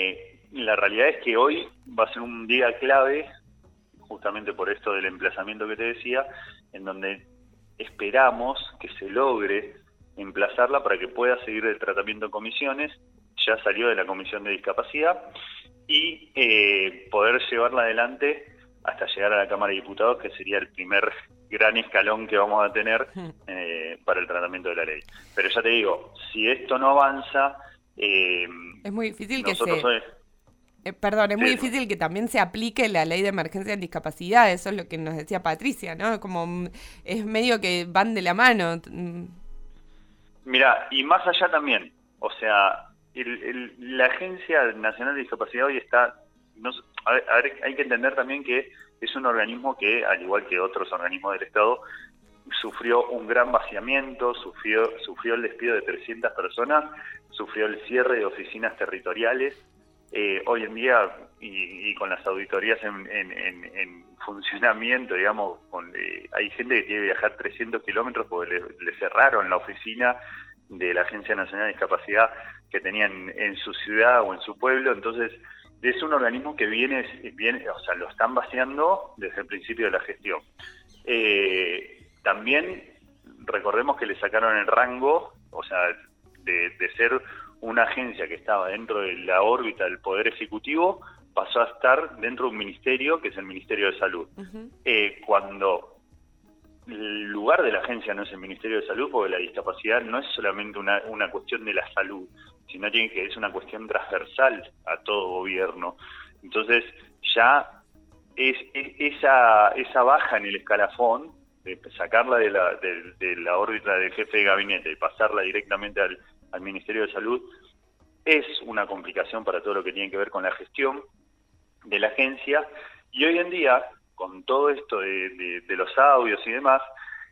la realidad es que hoy va a ser un día clave, justamente por esto del emplazamiento que te decía, en donde esperamos que se logre emplazarla para que pueda seguir el tratamiento en comisiones. Ya salió de la Comisión de Discapacidad, y poder llevarla adelante hasta llegar a la Cámara de Diputados, que sería el primer gran escalón que vamos a tener para el tratamiento de la ley. Pero ya te digo, si esto no avanza...
es muy difícil que es muy difícil que también se aplique la ley de emergencia en discapacidad. Eso es lo que nos decía Patricia, ¿no? Como es medio que van de la mano.
Mira, y más allá también, o sea, la Agencia Nacional de Discapacidad hoy está... hay que entender también que es un organismo que, al igual que otros organismos del Estado, sufrió un gran vaciamiento, sufrió el despido de 300 personas, sufrió el cierre de oficinas territoriales. Hoy en día, y con las auditorías en funcionamiento, digamos, hay gente que tiene que viajar 300 kilómetros porque le cerraron la oficina de la Agencia Nacional de Discapacidad que tenían en su ciudad o en su pueblo. Entonces, es un organismo que viene, o sea, lo están vaciando desde el principio de la gestión. También recordemos que le sacaron el rango, o sea, de ser una agencia que estaba dentro de la órbita del Poder Ejecutivo, pasó a estar dentro de un ministerio, que es el Ministerio de Salud. Cuando el lugar de la agencia no es el Ministerio de Salud, porque la discapacidad no es solamente una cuestión de la salud, sino que es una cuestión transversal a todo gobierno. Entonces, ya esa baja en el escalafón, de sacarla de la órbita del jefe de gabinete y pasarla directamente al Ministerio de Salud, es una complicación para todo lo que tiene que ver con la gestión de la agencia. Y hoy en día, con todo esto de los audios y demás,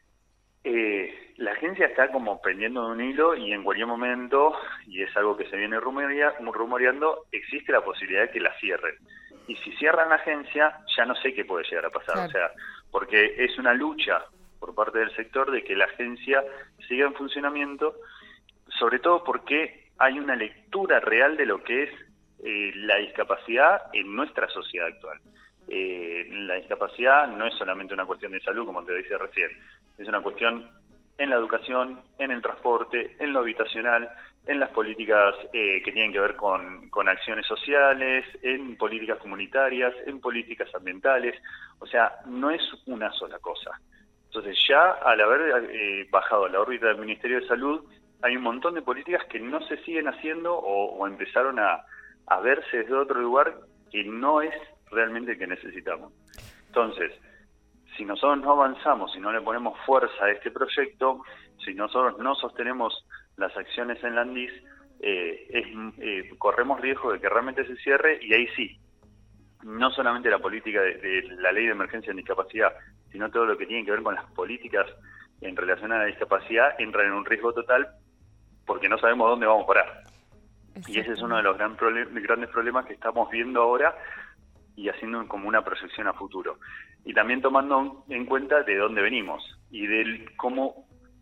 la agencia está como pendiendo de un hilo, y en cualquier momento, y es algo que se viene rumoreando, existe la posibilidad de que la cierren. Y si cierran la agencia, ya no sé qué puede llegar a pasar. Claro. O sea, porque es una lucha por parte del sector de que la agencia siga en funcionamiento, sobre todo porque hay una lectura real de lo que es la discapacidad en nuestra sociedad actual. La discapacidad no es solamente una cuestión de salud, como te decía recién, es una cuestión en la educación, en el transporte, en lo habitacional, en las políticas que tienen que ver con acciones sociales, en políticas comunitarias, en políticas ambientales. O sea, no es una sola cosa. Entonces, ya al haber bajado a la órbita del Ministerio de Salud, hay un montón de políticas que no se siguen haciendo o empezaron a verse desde otro lugar que no es realmente el que necesitamos. Entonces, si nosotros no avanzamos, si no le ponemos fuerza a este proyecto, si nosotros no sostenemos las acciones en la ANDIS, corremos riesgo de que realmente se cierre, y ahí sí, no solamente la política de la ley de emergencia en discapacidad, sino todo lo que tiene que ver con las políticas en relación a la discapacidad, entran en un riesgo total porque no sabemos dónde vamos a parar. Y ese es uno de los grandes problemas que estamos viendo ahora, y haciendo como una proyección a futuro. Y también tomando en cuenta de dónde venimos y de cómo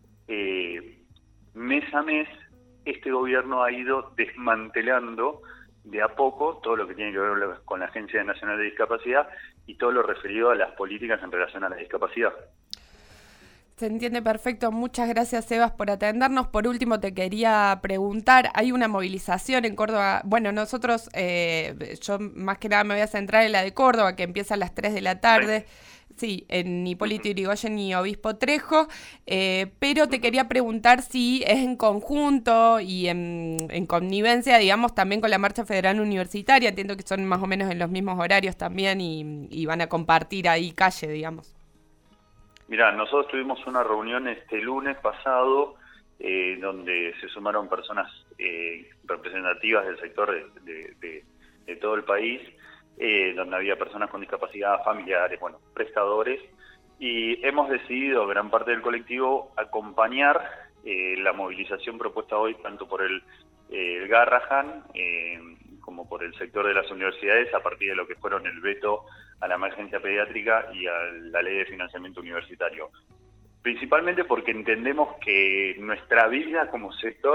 mes a mes este gobierno ha ido desmantelando de a poco todo lo que tiene que ver con la Agencia Nacional de Discapacidad y todo lo referido a las políticas en relación a la discapacidad.
Se entiende perfecto. Muchas gracias, Sebas, por atendernos. Por último, te quería preguntar, hay una movilización en Córdoba. Bueno, nosotros, yo más que nada me voy a centrar en la de Córdoba, que empieza a las 3 de la tarde. Sí, en Hipólito Yrigoyen y Obispo Trejo, pero te quería preguntar si es en conjunto y en connivencia, digamos, también con la Marcha Federal Universitaria. Entiendo que son más o menos en los mismos horarios también y van a compartir ahí calle, digamos.
Mirá, nosotros tuvimos una reunión este lunes pasado donde se sumaron personas representativas del sector de todo el país, donde había personas con discapacidad, familiares, bueno, prestadores, y hemos decidido, gran parte del colectivo, acompañar la movilización propuesta hoy tanto por el Garrahan como por el sector de las universidades, a partir de lo que fueron el veto a la emergencia pediátrica y a la ley de financiamiento universitario. Principalmente porque entendemos que nuestra vida como sector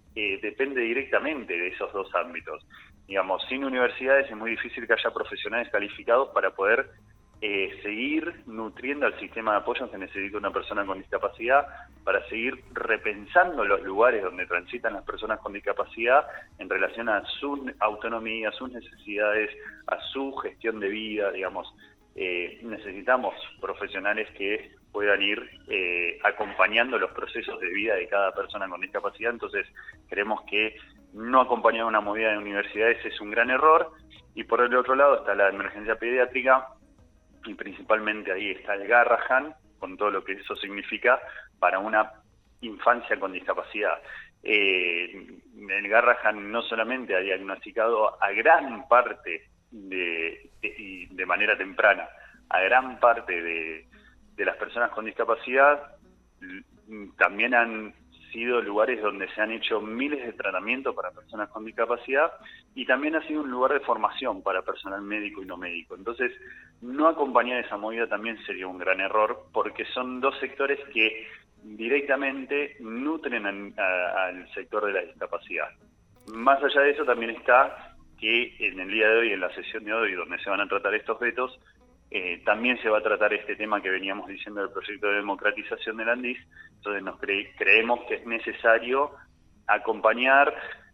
depende directamente de esos dos ámbitos. Digamos, sin universidades es muy difícil que haya profesionales calificados para poder seguir nutriendo al sistema de apoyo que necesita una persona con discapacidad, para seguir repensando los lugares donde transitan las personas con discapacidad en relación a su autonomía, a sus necesidades, a su gestión de vida, digamos. Necesitamos profesionales que puedan ir acompañando los procesos de vida de cada persona con discapacidad. Entonces creemos que no acompañar una movida de universidades es un gran error, y por el otro lado está la emergencia pediátrica, y principalmente ahí está el Garrahan, con todo lo que eso significa para una infancia con discapacidad. El Garrahan no solamente ha diagnosticado a gran parte de manera temprana, a gran parte de las personas con discapacidad, también han sido lugares donde se han hecho miles de tratamientos para personas con discapacidad, y también ha sido un lugar de formación para personal médico y no médico. Entonces, no acompañar esa movida también sería un gran error, porque son dos sectores que directamente nutren al sector de la discapacidad. Más allá de eso, también está que en el día de hoy, en la sesión de hoy, donde se van a tratar estos vetos, también se va a tratar este tema que veníamos diciendo del proyecto de democratización del ANDIS. Entonces creemos que es necesario acompañar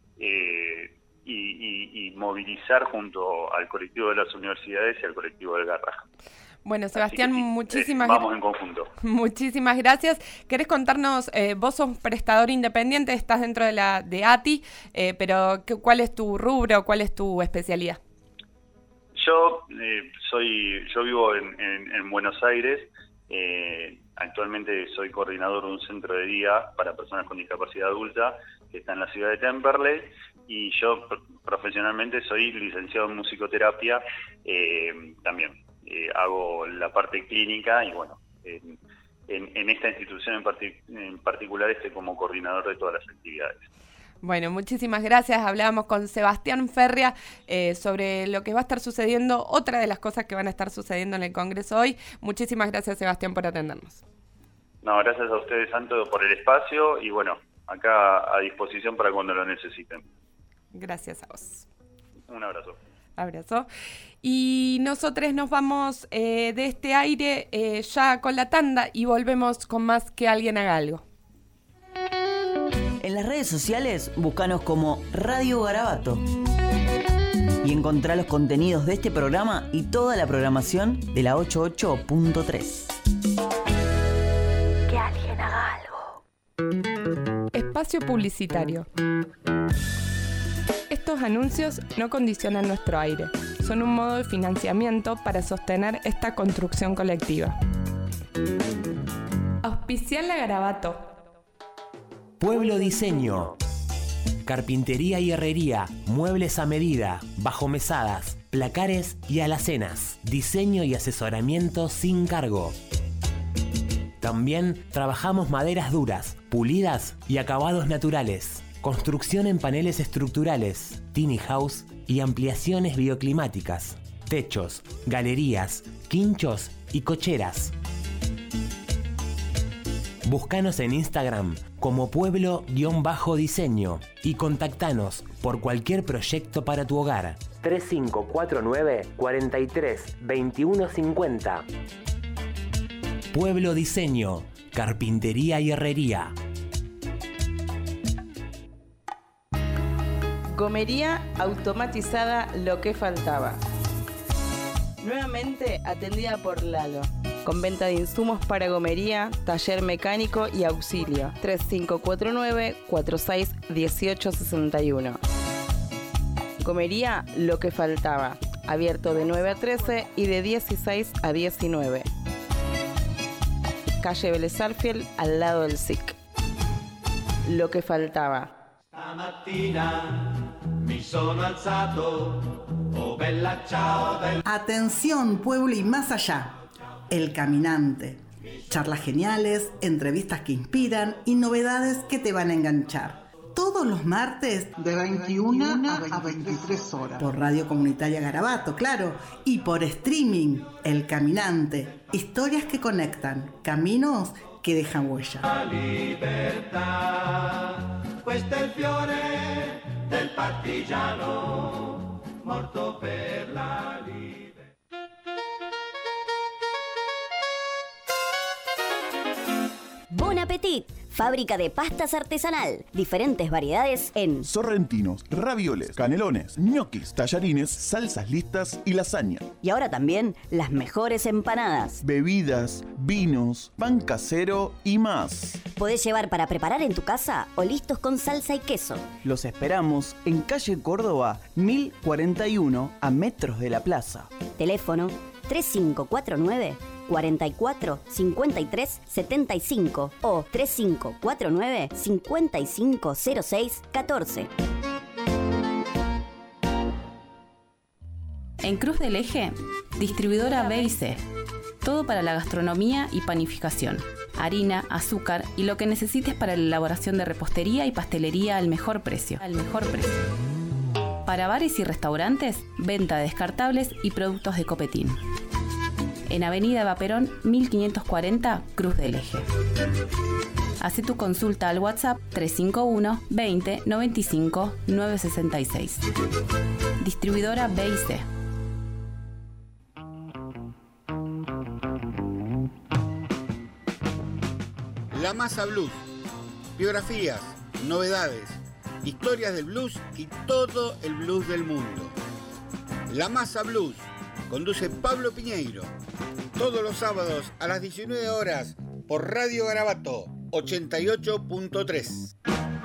y movilizar junto al colectivo de las universidades y al colectivo del Garrahan.
Bueno, Sebastián,
vamos en conjunto.
Muchísimas gracias. ¿Querés contarnos, vos sos prestador independiente, estás dentro de ATI, pero ¿cuál es tu rubro, cuál es tu especialidad?
Yo vivo en Buenos Aires. Actualmente soy coordinador de un centro de día para personas con discapacidad adulta que está en la ciudad de Temperley, y yo profesionalmente soy licenciado en musicoterapia también. Hago la parte clínica, y bueno, en esta institución en particular estoy como coordinador de todas las actividades.
Bueno, muchísimas gracias. Hablábamos con Sebastián Ferria sobre lo que va a estar sucediendo, otra de las cosas que van a estar sucediendo en el Congreso hoy. Muchísimas gracias, Sebastián, por atendernos.
No, gracias a ustedes, Santo, por el espacio, y bueno, acá a disposición para cuando lo necesiten.
Gracias a vos.
Un abrazo.
Abrazo. Y nosotros nos vamos de este aire ya con la tanda, y volvemos con más Que Alguien Haga Algo.
En las redes sociales, búscanos como Radio Garabato y encontrá los contenidos de este programa y toda la programación de la 88.3.
Que alguien haga algo.
Espacio publicitario. Estos anuncios no condicionan nuestro aire, son un modo de financiamiento para sostener esta construcción colectiva. Auspiciar la Garabato.
Pueblo Diseño. Carpintería y herrería, muebles a medida, bajomesadas, placares y alacenas. Diseño y asesoramiento sin cargo. También trabajamos maderas duras, pulidas y acabados naturales. Construcción en paneles estructurales, tiny house y ampliaciones bioclimáticas. Techos, galerías, quinchos y cocheras. Búscanos en Instagram como pueblo-diseño y contactanos por cualquier proyecto para tu hogar. 3549 43 21 50. Pueblo Diseño, carpintería y herrería.
Gomería automatizada Lo que Faltaba. Nuevamente atendida por Lalo. Con venta de insumos para gomería, taller mecánico y auxilio. 3549-461861. Gomería Lo que Faltaba. Abierto de 9 a 13 y de 16 a 19. Calle Vélez Sarsfield, al lado del SIC. Lo que Faltaba.
Stamattina mi sono alzato, oh bella ciao, bella...
Atención, pueblo y más allá. El Caminante. Charlas geniales, entrevistas que inspiran y novedades que te van a enganchar. Todos los martes
de 21 a 23 horas.
Por Radio Comunitaria Garabato, claro. Y por streaming, El Caminante. Historias que conectan, caminos que dejan huella.
La libertà, questo è il fiore del partigiano, morto per la libertà.
Bon Appetit, fábrica de pastas artesanal, diferentes variedades en
sorrentinos, ravioles, canelones, ñoquis, tallarines, salsas listas y lasaña.
Y ahora también las mejores empanadas,
bebidas, vinos, pan casero y más.
Podés llevar para preparar en tu casa o listos con salsa y queso.
Los esperamos en calle Córdoba 1041 a metros de la plaza.
Teléfono 3549 44 53 75 o 3549 5506 14.
En Cruz del Eje, distribuidora B&C. Todo para la gastronomía y panificación. Harina, azúcar y lo que necesites para la elaboración de repostería y pastelería al mejor precio. Para bares y restaurantes, venta de descartables y productos de Copetín. En Avenida Eva Perón, 1540, Cruz del Eje. Haz tu consulta al WhatsApp 351 20 95 966. Distribuidora B&C.
La Masa Blues. Biografías, novedades, historias del blues y todo el blues del mundo. La Masa Blues. Conduce Pablo Piñeiro. Todos los sábados a las 19 horas por Radio Garabato 88.3.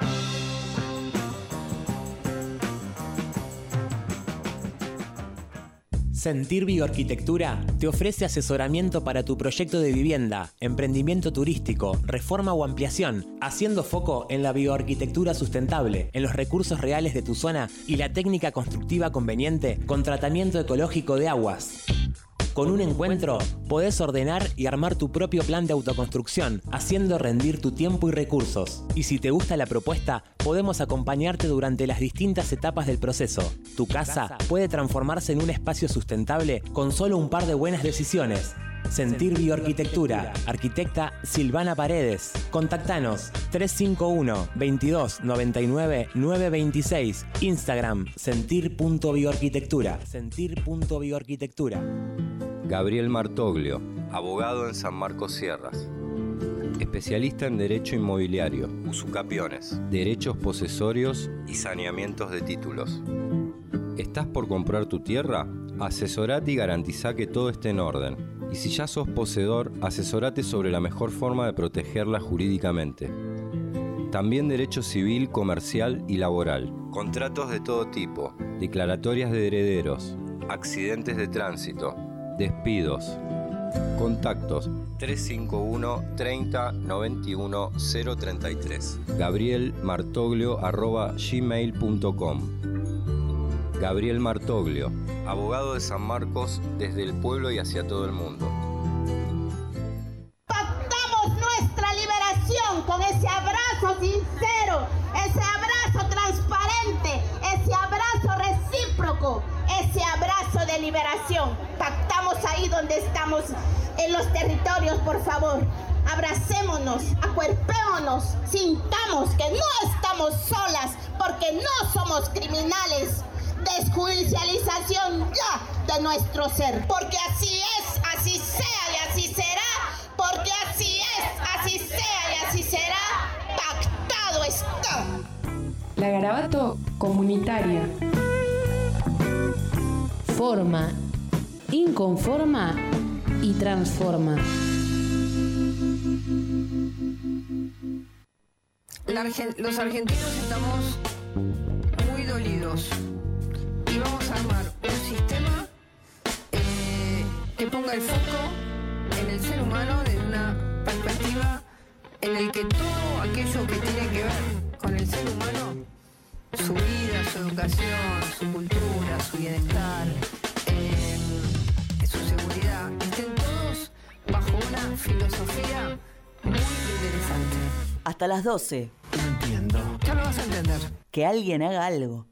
Sentir Bioarquitectura te ofrece asesoramiento para tu proyecto de vivienda, emprendimiento turístico, reforma o ampliación, haciendo foco en la bioarquitectura sustentable, en los recursos reales de tu zona y la técnica constructiva conveniente con tratamiento ecológico de aguas. Con un encuentro, podés ordenar y armar tu propio plan de autoconstrucción, haciendo rendir tu tiempo y recursos. Y si te gusta la propuesta, podemos acompañarte durante las distintas etapas del proceso. Tu casa puede transformarse en un espacio sustentable con solo un par de buenas decisiones. Sentir Bioarquitectura. Arquitecta Silvana Paredes. Contactanos 351 22 99 926. Instagram sentir.bioarquitectura. Sentir.bioarquitectura.
Gabriel Martoglio, abogado en San Marcos Sierras. Especialista en Derecho Inmobiliario, usucapiones, derechos posesorios y saneamientos de títulos. ¿Estás por comprar tu tierra? Asesorate y garantizá que todo esté en orden. Y si ya sos poseedor, asesorate sobre la mejor forma de protegerla jurídicamente. También derecho civil, comercial y laboral. Contratos de todo tipo, declaratorias de herederos, accidentes de tránsito, despidos. Contactos 351 30 91 033. gabrielmartoglio@gmail.com. Gabriel Martoglio, abogado de San Marcos desde el pueblo y hacia todo el mundo.
Pactamos nuestra liberación con ese abrazo sincero, ese abrazo transparente, ese abrazo recíproco, ese abrazo de liberación. Pactamos ahí donde estamos, en los territorios, por favor. Abracémonos, acuerpémonos, sintamos que no estamos solas, porque no somos criminales. Desjudicialización ya de nuestro ser, porque así es, así sea y así será, porque así es, así sea y así será, pactado está.
La Garabato comunitaria. Forma, inconforma y transforma.
Los argentinos estamos muy dolidos. Y vamos a armar un sistema que ponga el foco en el ser humano desde una perspectiva en el que todo aquello que tiene que ver con el ser humano, su vida, su educación, su cultura, su bienestar, su seguridad, estén todos bajo una filosofía muy interesante.
Hasta las 12.
No entiendo. Ya lo vas a entender.
Que alguien haga algo.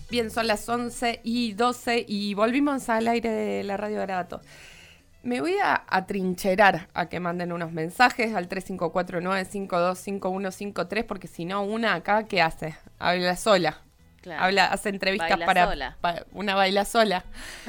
Bien, son las 11:12 y volvimos al aire de la Radio Garabato. Me voy a atrincherar a que manden unos mensajes al 3549525153, porque si no, una acá, ¿qué hace? Habla sola. Claro. Hace entrevistas para una baila sola.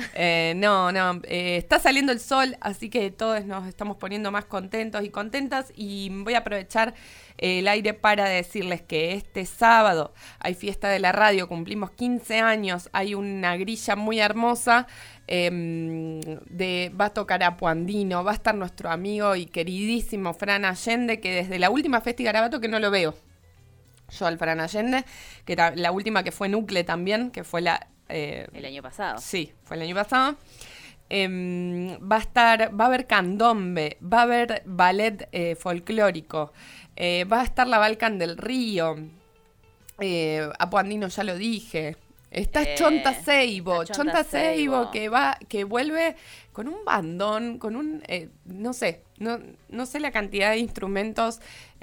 Está saliendo el sol, así que todos nos estamos poniendo más contentos y contentas, y voy a aprovechar el aire para decirles que este sábado hay fiesta de la radio, cumplimos 15 años, hay una grilla muy hermosa, va a tocar Apu Andino, va a estar nuestro amigo y queridísimo Fran Allende, que desde la última Festi Garabato que no lo veo. Yo al Fran Allende, que era la última que fue Nucle también, que fue
el año pasado.
Sí, fue el año pasado. Va a haber candombe, va a haber ballet folclórico, va a estar la Balcan del Río, Apu Andino ya lo dije. Está Chonta Seibo que vuelve con un bandón, con un, no sé la cantidad de instrumentos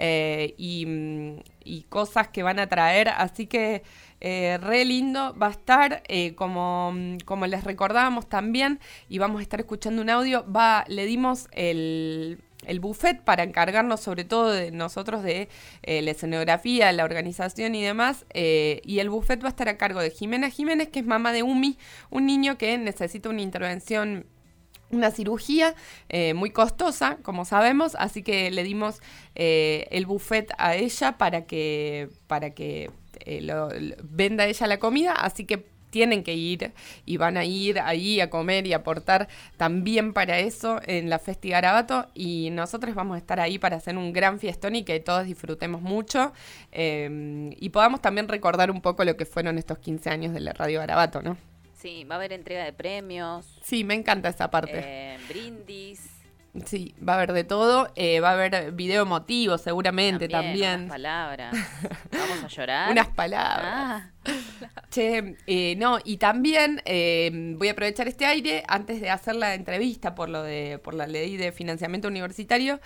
y cosas que van a traer, así que re lindo va a estar, como les recordábamos también, y vamos a estar escuchando un audio, le dimos el buffet para encargarnos sobre todo de nosotros de la escenografía, la organización y demás, y el buffet va a estar a cargo de Jimena Jiménez, que es mamá de Umi, un niño que necesita una intervención, una cirugía muy costosa, como sabemos, así que le dimos el buffet a ella para que lo venda ella la comida, así que tienen que ir y van a ir ahí a comer y aportar también para eso en la Festi Garabato, y nosotros vamos a estar ahí para hacer un gran fiestón y que todos disfrutemos mucho, y podamos también recordar un poco lo que fueron estos 15 años de la Radio Garabato, ¿no?
Sí, va a haber entrega de premios.
Sí, me encanta esa parte.
Brindis.
Sí, va a haber de todo, va a haber video emotivo seguramente también.
Unas palabras. Vamos a llorar.
Unas palabras. Che, y también voy a aprovechar este aire antes de hacer la entrevista por la ley de financiamiento universitario,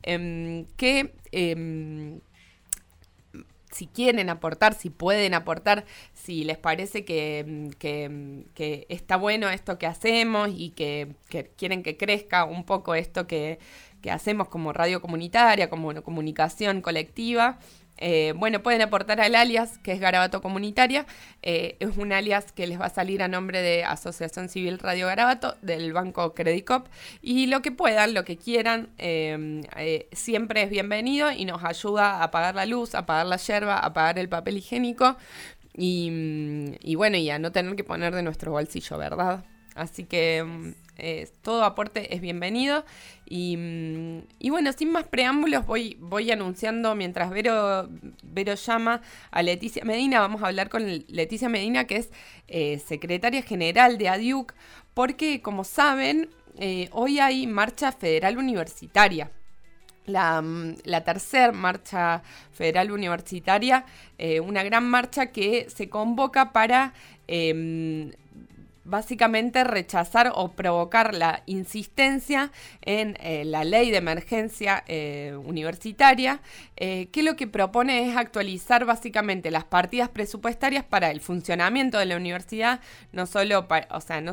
si quieren aportar, si pueden aportar, si les parece que está bueno esto que hacemos y que quieren que crezca un poco esto que hacemos como radio comunitaria, como comunicación colectiva, pueden aportar al alias, que es Garabato Comunitaria. Es un alias que les va a salir a nombre de Asociación Civil Radio Garabato, del Banco Credicop, y lo que puedan, lo que quieran, siempre es bienvenido y nos ayuda a apagar la luz, a apagar la yerba, a apagar el papel higiénico y a no tener que poner de nuestro bolsillo, ¿verdad? Así que todo aporte es bienvenido y sin más preámbulos voy anunciando, mientras Vero llama a Leticia Medina. Vamos a hablar con Leticia Medina, que es secretaria general de ADIUC, porque como saben, hoy hay marcha federal universitaria. La tercera marcha federal universitaria, una gran marcha que se convoca para básicamente rechazar o provocar la insistencia en la ley de emergencia universitaria, que lo que propone es actualizar básicamente las partidas presupuestarias para el funcionamiento de la universidad, no solo para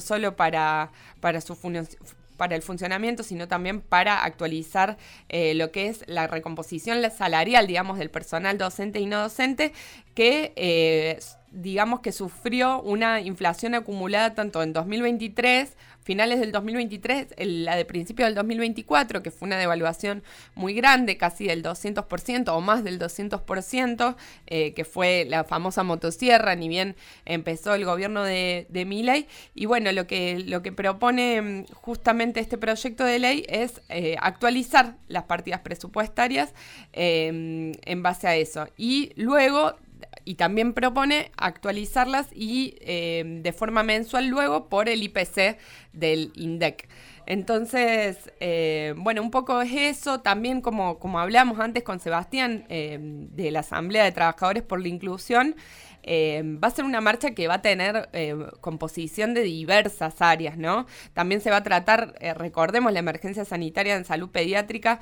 el funcionamiento, sino también para actualizar lo que es la recomposición salarial, digamos, del personal docente y no docente, que digamos que sufrió una inflación acumulada tanto en 2023, finales del 2023, la de principio del 2024, que fue una devaluación muy grande, casi del 200% o más del 200%, que fue la famosa motosierra, ni bien empezó el gobierno de Milei. Y bueno, lo que propone justamente este proyecto de ley es actualizar las partidas presupuestarias en base a eso. Y luego también propone actualizarlas y de forma mensual luego por el IPC del INDEC. Entonces, un poco es eso. También como hablamos antes con Sebastián de la Asamblea de Trabajadores por la Inclusión, va a ser una marcha que va a tener composición de diversas áreas, ¿no? También se va a tratar, recordemos, la emergencia sanitaria en salud pediátrica,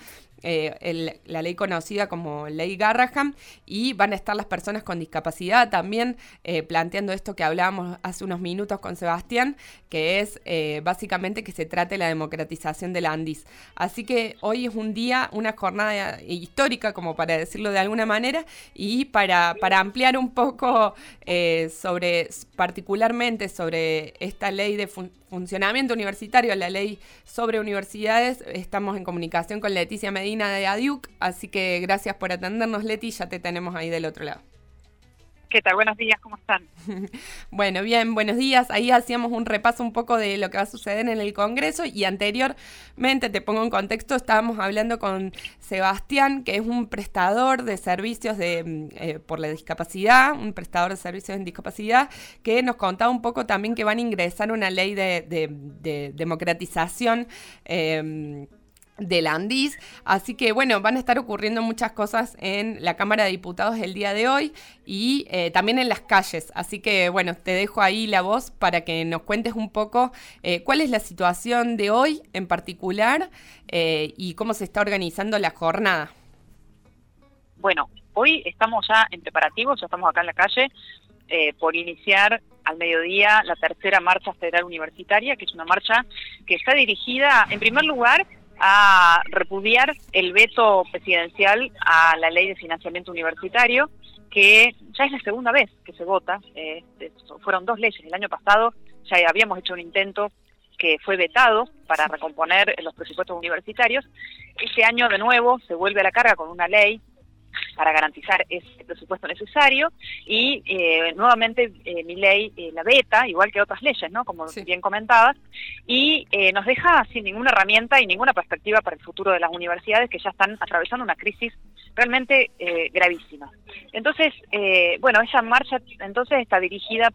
la ley conocida como Ley Garrahan, y van a estar las personas con discapacidad también planteando esto que hablábamos hace unos minutos con Sebastián, que es básicamente que se trate la democratización del Andis. Así que hoy es un día, una jornada histórica, como para decirlo de alguna manera, y para ampliar un poco particularmente sobre esta ley de funcionamiento universitario, la ley sobre universidades, estamos en comunicación con Leticia Medina de ADIUC, así que gracias por atendernos, Leti, ya te tenemos ahí del otro lado.
¿Qué tal? Buenos días, ¿cómo están?
Bueno, bien, buenos días. Ahí hacíamos un repaso un poco de lo que va a suceder en el Congreso y anteriormente, te pongo en contexto, estábamos hablando con Sebastián, que es un prestador de servicios por la discapacidad, un prestador de servicios en discapacidad, que nos contaba un poco también que van a ingresar una ley de democratización del Andis, así que bueno, van a estar ocurriendo muchas cosas en la Cámara de Diputados el día de hoy y también en las calles, así que bueno, te dejo ahí la voz para que nos cuentes un poco cuál es la situación de hoy en particular y cómo se está organizando la jornada.
Bueno, hoy estamos ya en preparativos, ya estamos acá en la calle por iniciar al mediodía la tercera marcha federal universitaria, que es una marcha que está dirigida, en primer lugar, a repudiar el veto presidencial a la ley de financiamiento universitario, que ya es la segunda vez que se vota. Fueron 2 leyes. El año pasado ya habíamos hecho un intento que fue vetado para recomponer los presupuestos universitarios. Este año de nuevo se vuelve a la carga con una ley para garantizar ese presupuesto necesario y nuevamente mi ley la veta, igual que otras leyes, ¿no? Como bien comentabas, y nos deja sin ninguna herramienta y ninguna perspectiva para el futuro de las universidades, que ya están atravesando una crisis realmente gravísima. Entonces, bueno, esa marcha entonces está dirigida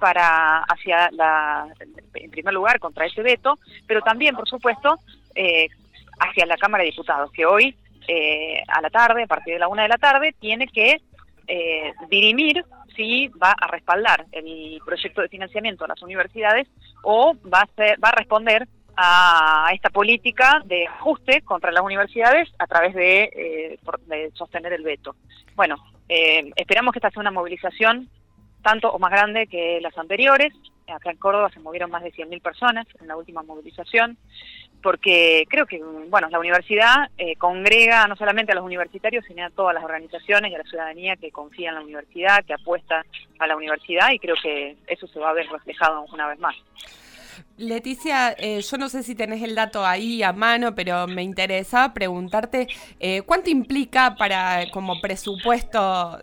en primer lugar, contra ese veto, pero también, por supuesto, hacia la Cámara de Diputados, que hoy a la tarde, a partir de la 1 de la tarde, tiene que dirimir si va a respaldar el proyecto de financiamiento a las universidades o va a responder a esta política de ajuste contra las universidades a través de sostener el veto. Bueno, esperamos que esta sea una movilización tanto o más grande que las anteriores. Acá en Córdoba se movieron más de 100.000 personas en la última movilización, porque creo que, bueno, la universidad congrega no solamente a los universitarios, sino a todas las organizaciones y a la ciudadanía que confía en la universidad, que apuesta a la universidad, y creo que eso se va a ver reflejado una vez más.
Leticia, yo no sé si tenés el dato ahí a mano, pero me interesa preguntarte ¿cuánto implica como presupuesto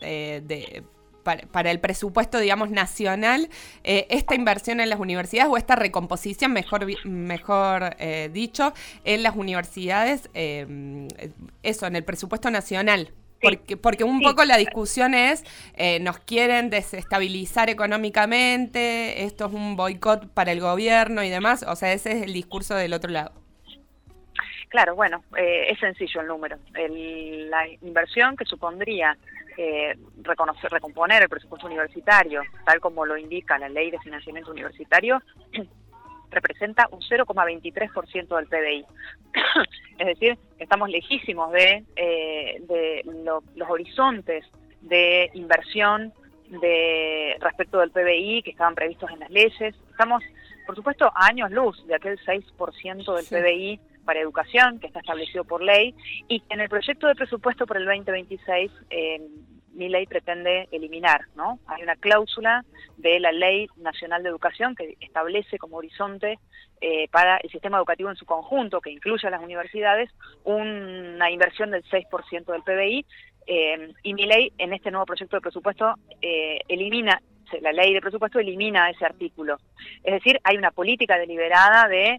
para el presupuesto, digamos, nacional, esta inversión en las universidades o esta recomposición, mejor dicho, en las universidades, eso, en el presupuesto nacional? Porque un poco la discusión es, nos quieren desestabilizar económicamente, esto es un boicot para el gobierno y demás, o sea, ese es el discurso del otro lado.
Claro, bueno, es sencillo el número. La inversión que supondría recomponer el presupuesto universitario, tal como lo indica la Ley de Financiamiento Universitario, representa un 0,23% del PBI. Es decir, estamos lejísimos de los horizontes de inversión respecto del PBI que estaban previstos en las leyes. Estamos, por supuesto, a años luz de aquel 6% del PBI para educación que está establecido por ley, y que en el proyecto de presupuesto por el 2026 mi ley pretende eliminar, ¿no? Hay una cláusula de la Ley Nacional de Educación que establece como horizonte para el sistema educativo en su conjunto, que incluye a las universidades, una inversión del 6% del PBI, y mi ley en este nuevo proyecto de presupuesto la ley de presupuesto elimina ese artículo. Es decir, hay una política deliberada de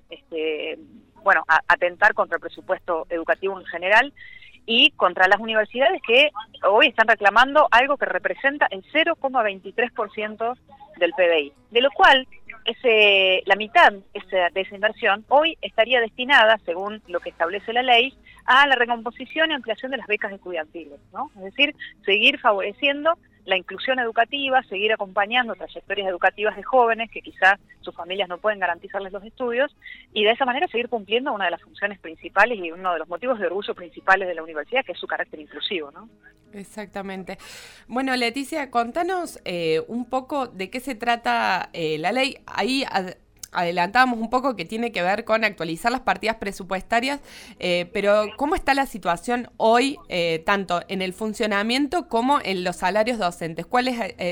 atentar contra el presupuesto educativo en general y contra las universidades, que hoy están reclamando algo que representa el 0,23% del PBI, de lo cual la mitad de esa inversión hoy estaría destinada, según lo que establece la ley, a la recomposición y ampliación de las becas estudiantiles, ¿no? Es decir, seguir favoreciendo la inclusión educativa, seguir acompañando trayectorias educativas de jóvenes que quizás sus familias no pueden garantizarles los estudios, y de esa manera seguir cumpliendo una de las funciones principales y uno de los motivos de orgullo principales de la universidad, que es su carácter inclusivo, ¿no?
Exactamente. Bueno, Leticia, contanos un poco de qué se trata la ley. Ahí adelantábamos un poco que tiene que ver con actualizar las partidas presupuestarias, pero ¿cómo está la situación hoy, tanto en el funcionamiento como en los salarios docentes? ¿Cuál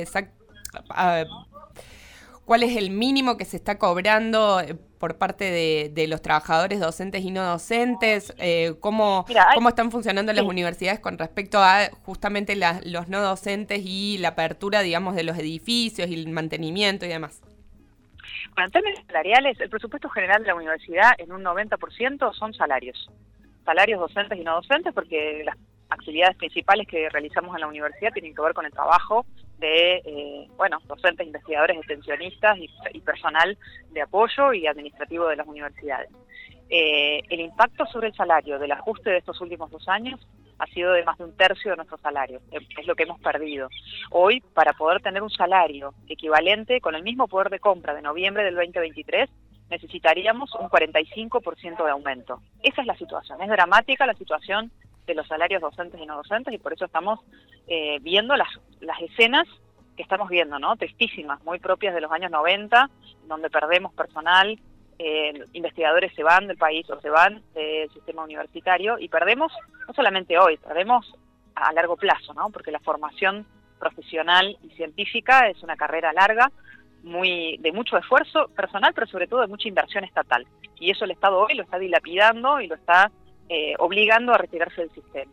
es el mínimo que se está cobrando por parte de los trabajadores docentes y no docentes? ¿Cómo están funcionando las universidades con respecto a justamente los no docentes y la apertura, digamos, de los edificios y el mantenimiento y demás?
Bueno, en términos salariales, el presupuesto general de la universidad en un 90% son salarios docentes y no docentes, porque las actividades principales que realizamos en la universidad tienen que ver con el trabajo de docentes, investigadores, extensionistas y personal de apoyo y administrativo de las universidades. El impacto sobre el salario del ajuste de estos últimos 2 años ha sido de más de 1/3 de nuestro salario, es lo que hemos perdido. Hoy, para poder tener un salario equivalente con el mismo poder de compra de noviembre del 2023, necesitaríamos un 45% de aumento. Esa es la situación, es dramática la situación de los salarios docentes y no docentes, y por eso estamos viendo las escenas que estamos viendo, ¿no? Tristísimas, muy propias de los años 90, donde perdemos personal, investigadores se van del país o se van del sistema universitario, y perdemos, no solamente hoy, perdemos a largo plazo, ¿no? Porque la formación profesional y científica es una carrera larga, de mucho esfuerzo personal, pero sobre todo de mucha inversión estatal. Y eso el Estado hoy lo está dilapidando y lo está obligando a retirarse del sistema.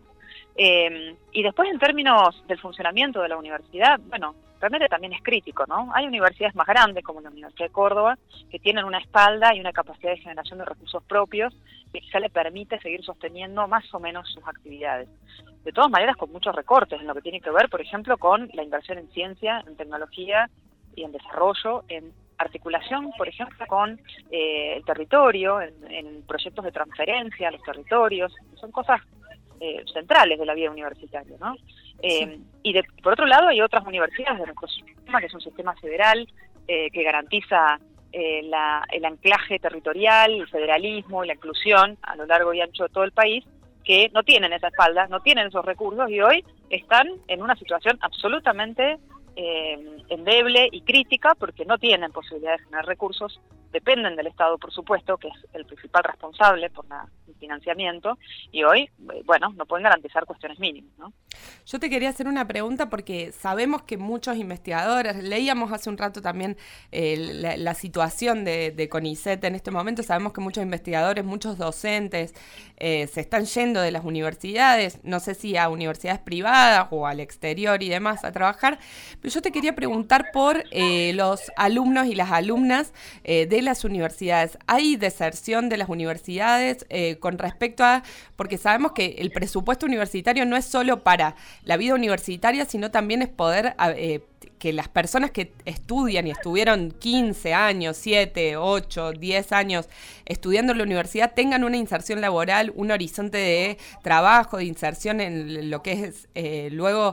Y después, en términos del funcionamiento de la universidad, bueno, realmente también es crítico, ¿no? Hay universidades más grandes, como la Universidad de Córdoba, que tienen una espalda y una capacidad de generación de recursos propios que quizá le permite seguir sosteniendo más o menos sus actividades. De todas maneras, con muchos recortes en lo que tiene que ver, por ejemplo, con la inversión en ciencia, en tecnología y en desarrollo, en articulación, por ejemplo, con el territorio, en proyectos de transferencia a los territorios. Son cosas centrales de la vida universitaria, ¿no? Sí. Y por otro lado, hay otras universidades de nuestro sistema, que es un sistema federal que garantiza el anclaje territorial, el federalismo y la inclusión a lo largo y ancho de todo el país, que no tienen esa espalda, no tienen esos recursos, y hoy están en una situación absolutamente endeble y crítica, porque no tienen posibilidad de generar recursos, dependen del Estado, por supuesto, que es el principal responsable por el financiamiento, y hoy, bueno, no pueden garantizar cuestiones mínimas, ¿no?
Yo te quería hacer una pregunta, porque sabemos que muchos investigadores, leíamos hace un rato también la situación de CONICET en este momento, sabemos que muchos investigadores, muchos docentes se están yendo de las universidades, no sé si a universidades privadas o al exterior y demás a trabajar, pero yo te quería preguntar por los alumnos y las alumnas de las universidades. ¿Hay deserción de las universidades con respecto a, porque sabemos que el presupuesto universitario no es solo para la vida universitaria, sino también es poder que las personas que estudian y estuvieron 15 años, 7, 8, 10 años estudiando en la universidad tengan una inserción laboral, un horizonte de trabajo, de inserción en lo que es luego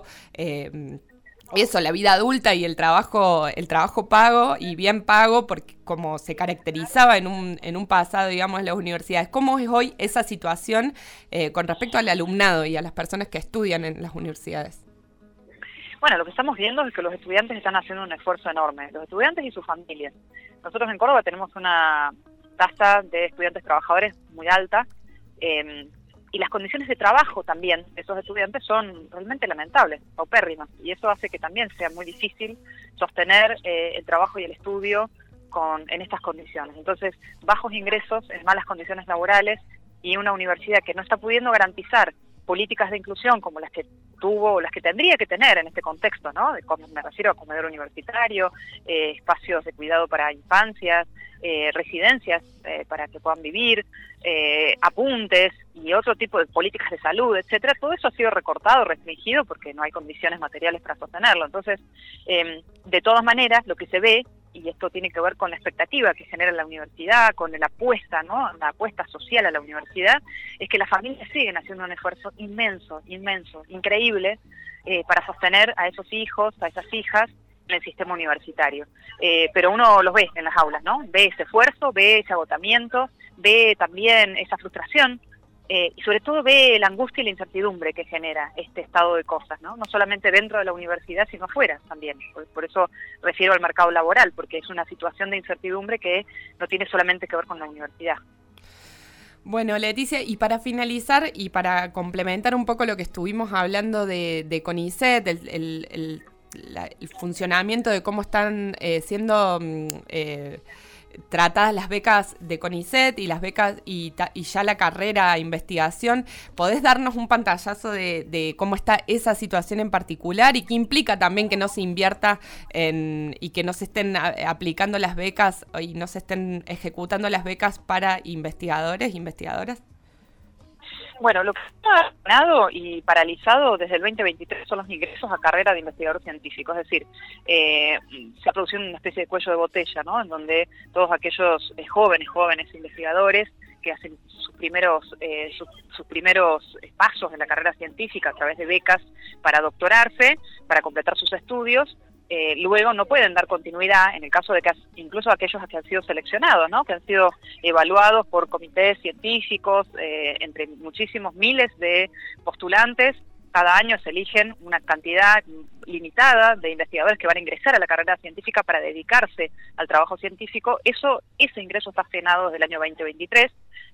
eso, la vida adulta y el trabajo pago y bien pago, porque como se caracterizaba en un pasado, digamos, en las universidades. ¿Cómo es hoy esa situación con respecto al alumnado y a las personas que estudian en las universidades?
Bueno, lo que estamos viendo es que los estudiantes están haciendo un esfuerzo enorme, los estudiantes y sus familias. Nosotros en Córdoba tenemos una tasa de estudiantes trabajadores muy alta, y las condiciones de trabajo también de esos estudiantes son realmente lamentables, paupérrimas, y eso hace que también sea muy difícil sostener el trabajo y el estudio en estas condiciones. Entonces, bajos ingresos, en malas condiciones laborales, y una universidad que no está pudiendo garantizar políticas de inclusión como las que tuvo, o las que tendría que tener en este contexto, ¿no? Me refiero a comedor universitario, espacios de cuidado para infancias, residencias para que puedan vivir, apuntes y otro tipo de políticas de salud, etcétera. Todo eso ha sido recortado, restringido, porque no hay condiciones materiales para sostenerlo. Entonces, de todas maneras, lo que se ve y esto tiene que ver con la expectativa que genera la universidad, con la apuesta, ¿no? La apuesta social a la universidad, es que las familias siguen haciendo un esfuerzo inmenso, increíble, para sostener a esos hijos, a esas hijas, en el sistema universitario. Pero uno los ve en las aulas, ¿no? Ve ese esfuerzo, ve ese agotamiento, ve también esa frustración, y sobre todo ve la angustia y la incertidumbre que genera este estado de cosas, ¿no? No solamente dentro de la universidad, sino afuera también. Por eso refiero al mercado laboral, porque es una situación de incertidumbre que no tiene solamente que ver con la universidad.
Bueno, Leticia, y para finalizar y para complementar un poco lo que estuvimos hablando de CONICET, el funcionamiento de cómo están siendo tratadas las becas de CONICET y las becas y ya la carrera investigación, ¿podés darnos un pantallazo de cómo está esa situación en particular y qué implica también que no se invierta y que no se estén aplicando las becas y no se estén ejecutando las becas para investigadores e investigadoras?
Bueno, lo que está frenado y paralizado desde el 2023 son los ingresos a carrera de investigador científico, es decir, se ha producido una especie de cuello de botella, ¿no? En donde todos aquellos jóvenes investigadores que hacen sus primeros pasos en la carrera científica a través de becas para doctorarse, para completar sus estudios, luego no pueden dar continuidad en el caso de que incluso aquellos que han sido seleccionados, ¿no? Que han sido evaluados por comités científicos, entre muchísimos miles de postulantes. Cada año se eligen una cantidad limitada de investigadores que van a ingresar a la carrera científica para dedicarse al trabajo científico. Ese ingreso está frenado desde el año 2023.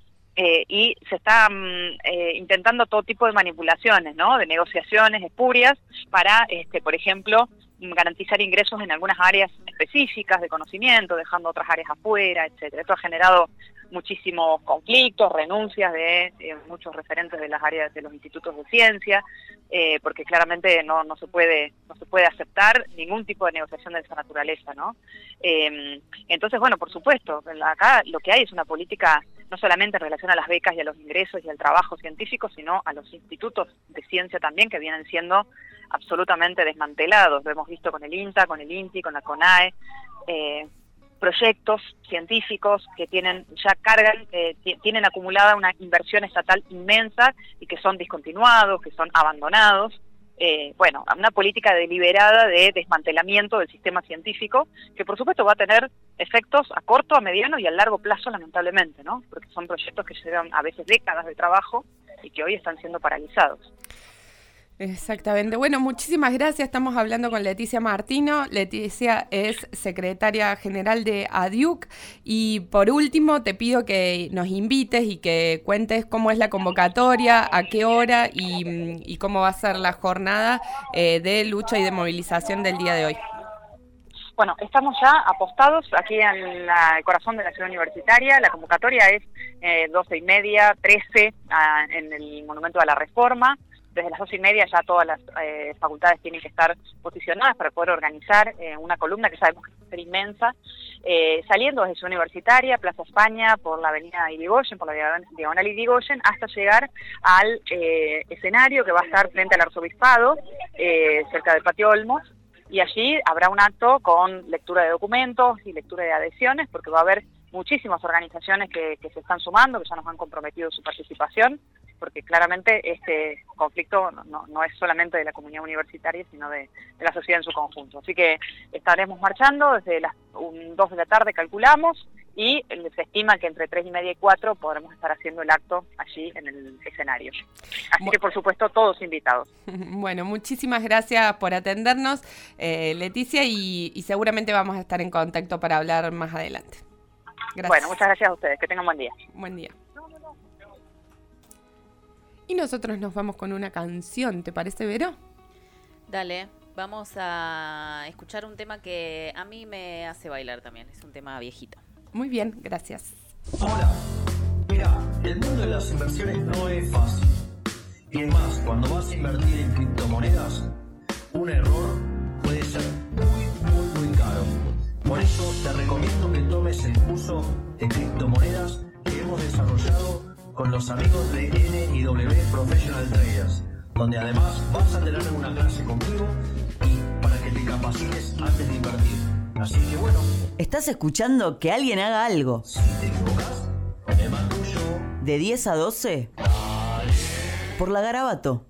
Y se está intentando todo tipo de manipulaciones, ¿no? De negociaciones espurias para, por ejemplo, garantizar ingresos en algunas áreas específicas de conocimiento, dejando otras áreas afuera, etcétera. Esto ha generado muchísimos conflictos, renuncias de muchos referentes de las áreas de los institutos de ciencia, porque claramente no se puede aceptar ningún tipo de negociación de esa naturaleza, ¿no? Entonces, bueno, por supuesto, acá lo que hay es una política no solamente en relación a las becas y a los ingresos y al trabajo científico, sino a los institutos de ciencia también, que vienen siendo absolutamente desmantelados. Lo hemos visto con el INTA, con el INTI, con la CONAE, proyectos científicos que tienen acumulada una inversión estatal inmensa y que son discontinuados, que son abandonados. Una política deliberada de desmantelamiento del sistema científico, que por supuesto va a tener efectos a corto, a mediano y a largo plazo, lamentablemente, ¿no? Porque son proyectos que llevan a veces décadas de trabajo y que hoy están siendo paralizados.
Exactamente. Bueno, muchísimas gracias. Estamos hablando con Leticia Martino. Leticia es secretaria general de ADIUC. Y por último, te pido que nos invites y que cuentes cómo es la convocatoria, a qué hora y cómo va a ser la jornada de lucha y de movilización del día de hoy.
Bueno, estamos ya apostados aquí en el corazón de la ciudad universitaria. La convocatoria es 12:30, 13 en el Monumento a la Reforma. Desde las 2:30 ya todas las facultades tienen que estar posicionadas para poder organizar una columna que sabemos que va a ser inmensa, saliendo desde Ciudad Universitaria, Plaza España, por la avenida Irigoyen, por la diagonal Irigoyen, hasta llegar al escenario que va a estar frente al Arzobispado, cerca del Patio Olmos, y allí habrá un acto con lectura de documentos y lectura de adhesiones, porque va a haber muchísimas organizaciones que se están sumando, que ya nos han comprometido su participación, porque claramente este conflicto no es solamente de la comunidad universitaria, sino de la sociedad en su conjunto. Así que estaremos marchando desde las 2 de la tarde, calculamos, y se estima que entre 3:30 y 4 podremos estar haciendo el acto allí en el escenario. Así que, por supuesto, todos invitados.
Bueno, muchísimas gracias por atendernos, Leticia, y seguramente vamos a estar en contacto para hablar más adelante. Gracias.
Bueno, muchas gracias a ustedes. Que tengan buen día.
Buen día. Y nosotros nos vamos con una canción, ¿te parece, Vero?
Dale, vamos a escuchar un tema que a mí me hace bailar también. Es un tema viejito.
Muy bien, gracias.
Hola. Mira, el mundo de las inversiones no es fácil. Y es más, cuando vas a invertir en criptomonedas, un error puede ser muy caro. Por eso te recomiendo que tomes el curso de criptomonedas que hemos desarrollado con los amigos de N&W Professional Traders, donde además vas a tener una clase conmigo y para que te capacites antes de invertir. Así que bueno.
Estás escuchando Que Alguien Haga Algo.
Si te equivocas, me mando un yo.
De 10 a 12.
Dale.
Por la Garabato.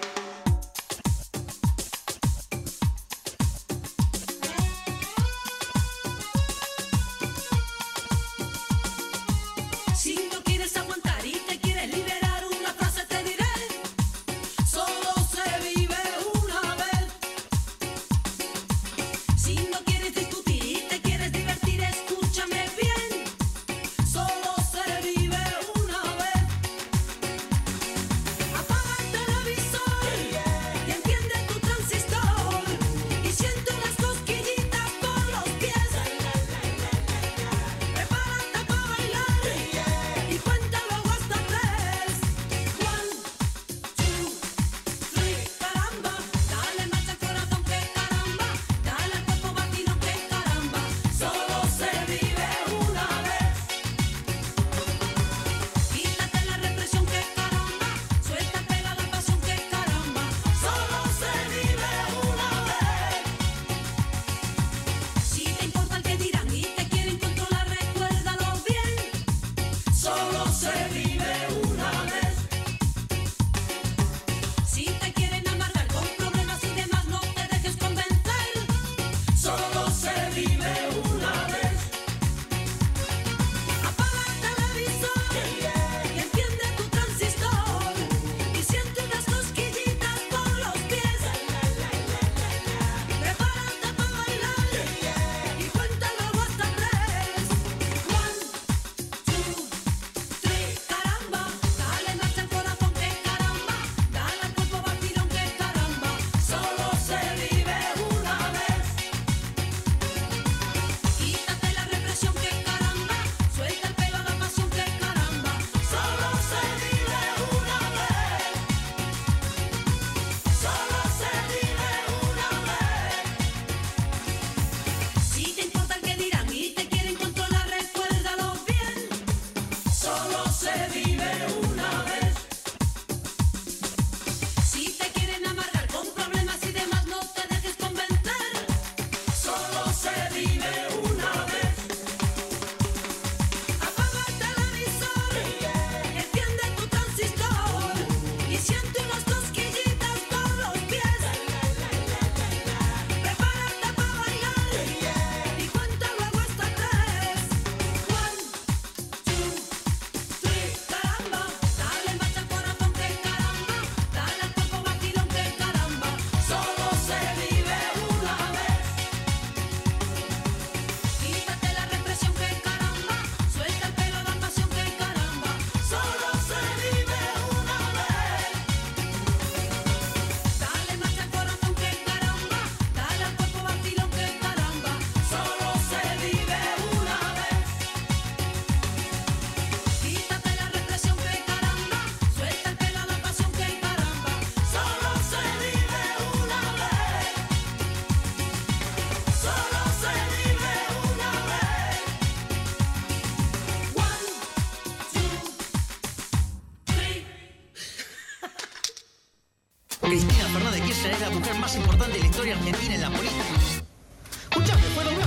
Cristina Fernández de Kirchner es la mujer más importante de la historia argentina en la política. Escuchame, fue dos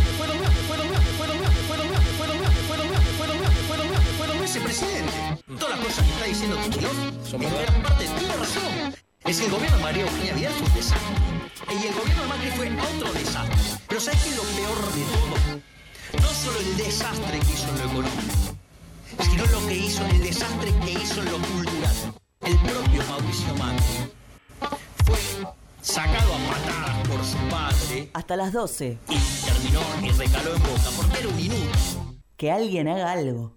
veces presidente. Todas las cosas que está diciendo Kicillof, en gran parte tiene razón. Es el gobierno de María Eugenia Vidal fue un desastre. Y el gobierno de Macri fue otro desastre. Pero ¿sabes qué es lo peor de todo? No solo el desastre que hizo en lo económico, sino lo que hizo, el desastre que hizo en lo cultural. El propio Mauricio Macri fue sacado a patadas por su padre.
Hasta las 12.
Y terminó y recaló en Boca porque era un inútil.
Que alguien haga algo.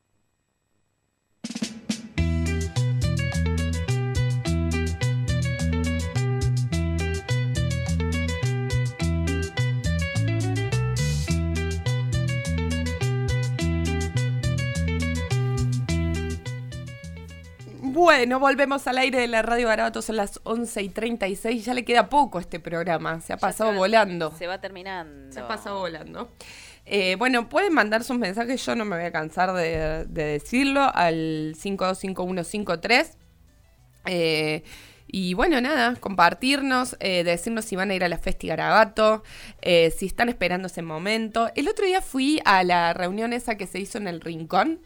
Bueno, volvemos al aire de la Radio Garabato, son las 11:36, ya le queda poco a este programa, se ha pasado volando.
Se va terminando.
Se ha pasado volando. Bueno, pueden mandar sus mensajes, yo no me voy a cansar de decirlo, al 525153. Y bueno, nada, compartirnos, decirnos si van a ir a la Festi Garabato, si están esperando ese momento. El otro día fui a la reunión esa que se hizo en el Rincón.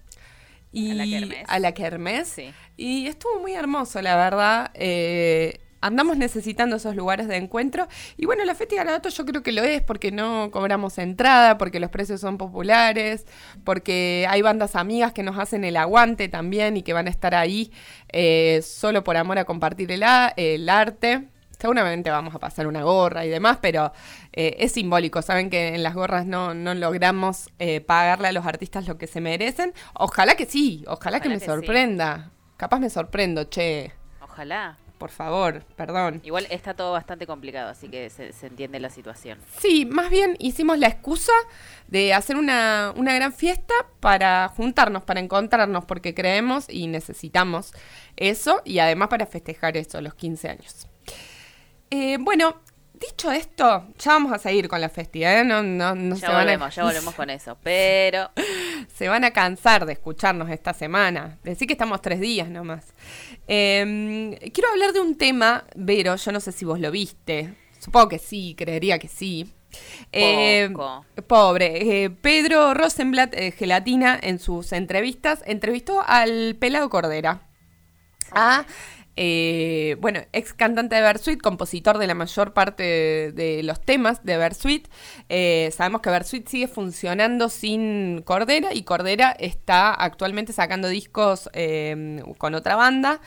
A la Kermés. Sí. Y estuvo muy hermoso, la verdad. Andamos necesitando esos lugares de encuentro. Y bueno, la Festi Garabato yo creo que lo es porque no cobramos entrada, porque los precios son populares, porque hay bandas amigas que nos hacen el aguante también y que van a estar ahí solo por amor a compartir el arte. Seguramente vamos a pasar una gorra y demás, pero es simbólico. Saben que en las gorras no logramos pagarle a los artistas lo que se merecen. Ojalá que sí, ojalá que me sorprenda. Sí. Capaz me sorprendo, che.
Ojalá.
Por favor, perdón.
Igual está todo bastante complicado, así que se entiende la situación.
Sí, más bien hicimos la excusa de hacer una gran fiesta para juntarnos, para encontrarnos, porque creemos y necesitamos eso, y además para festejar eso, los 15 años. Bueno, dicho esto, ya vamos a seguir con la Festi, ¿eh? No
ya volvemos con eso, pero...
Se van a cansar de escucharnos esta semana. Decir que estamos 3 días nomás. Quiero hablar de un tema, Vero, yo no sé si vos lo viste. Supongo que sí, creería que sí. Pobre. Pedro Rosenblatt, Gelatina, en sus entrevistas, entrevistó al Pelado Cordera. Bueno, ex cantante de Bersuit, compositor de la mayor parte de los temas de Bersuit. Sabemos que Bersuit sigue funcionando sin Cordera y Cordera está actualmente sacando discos con otra banda.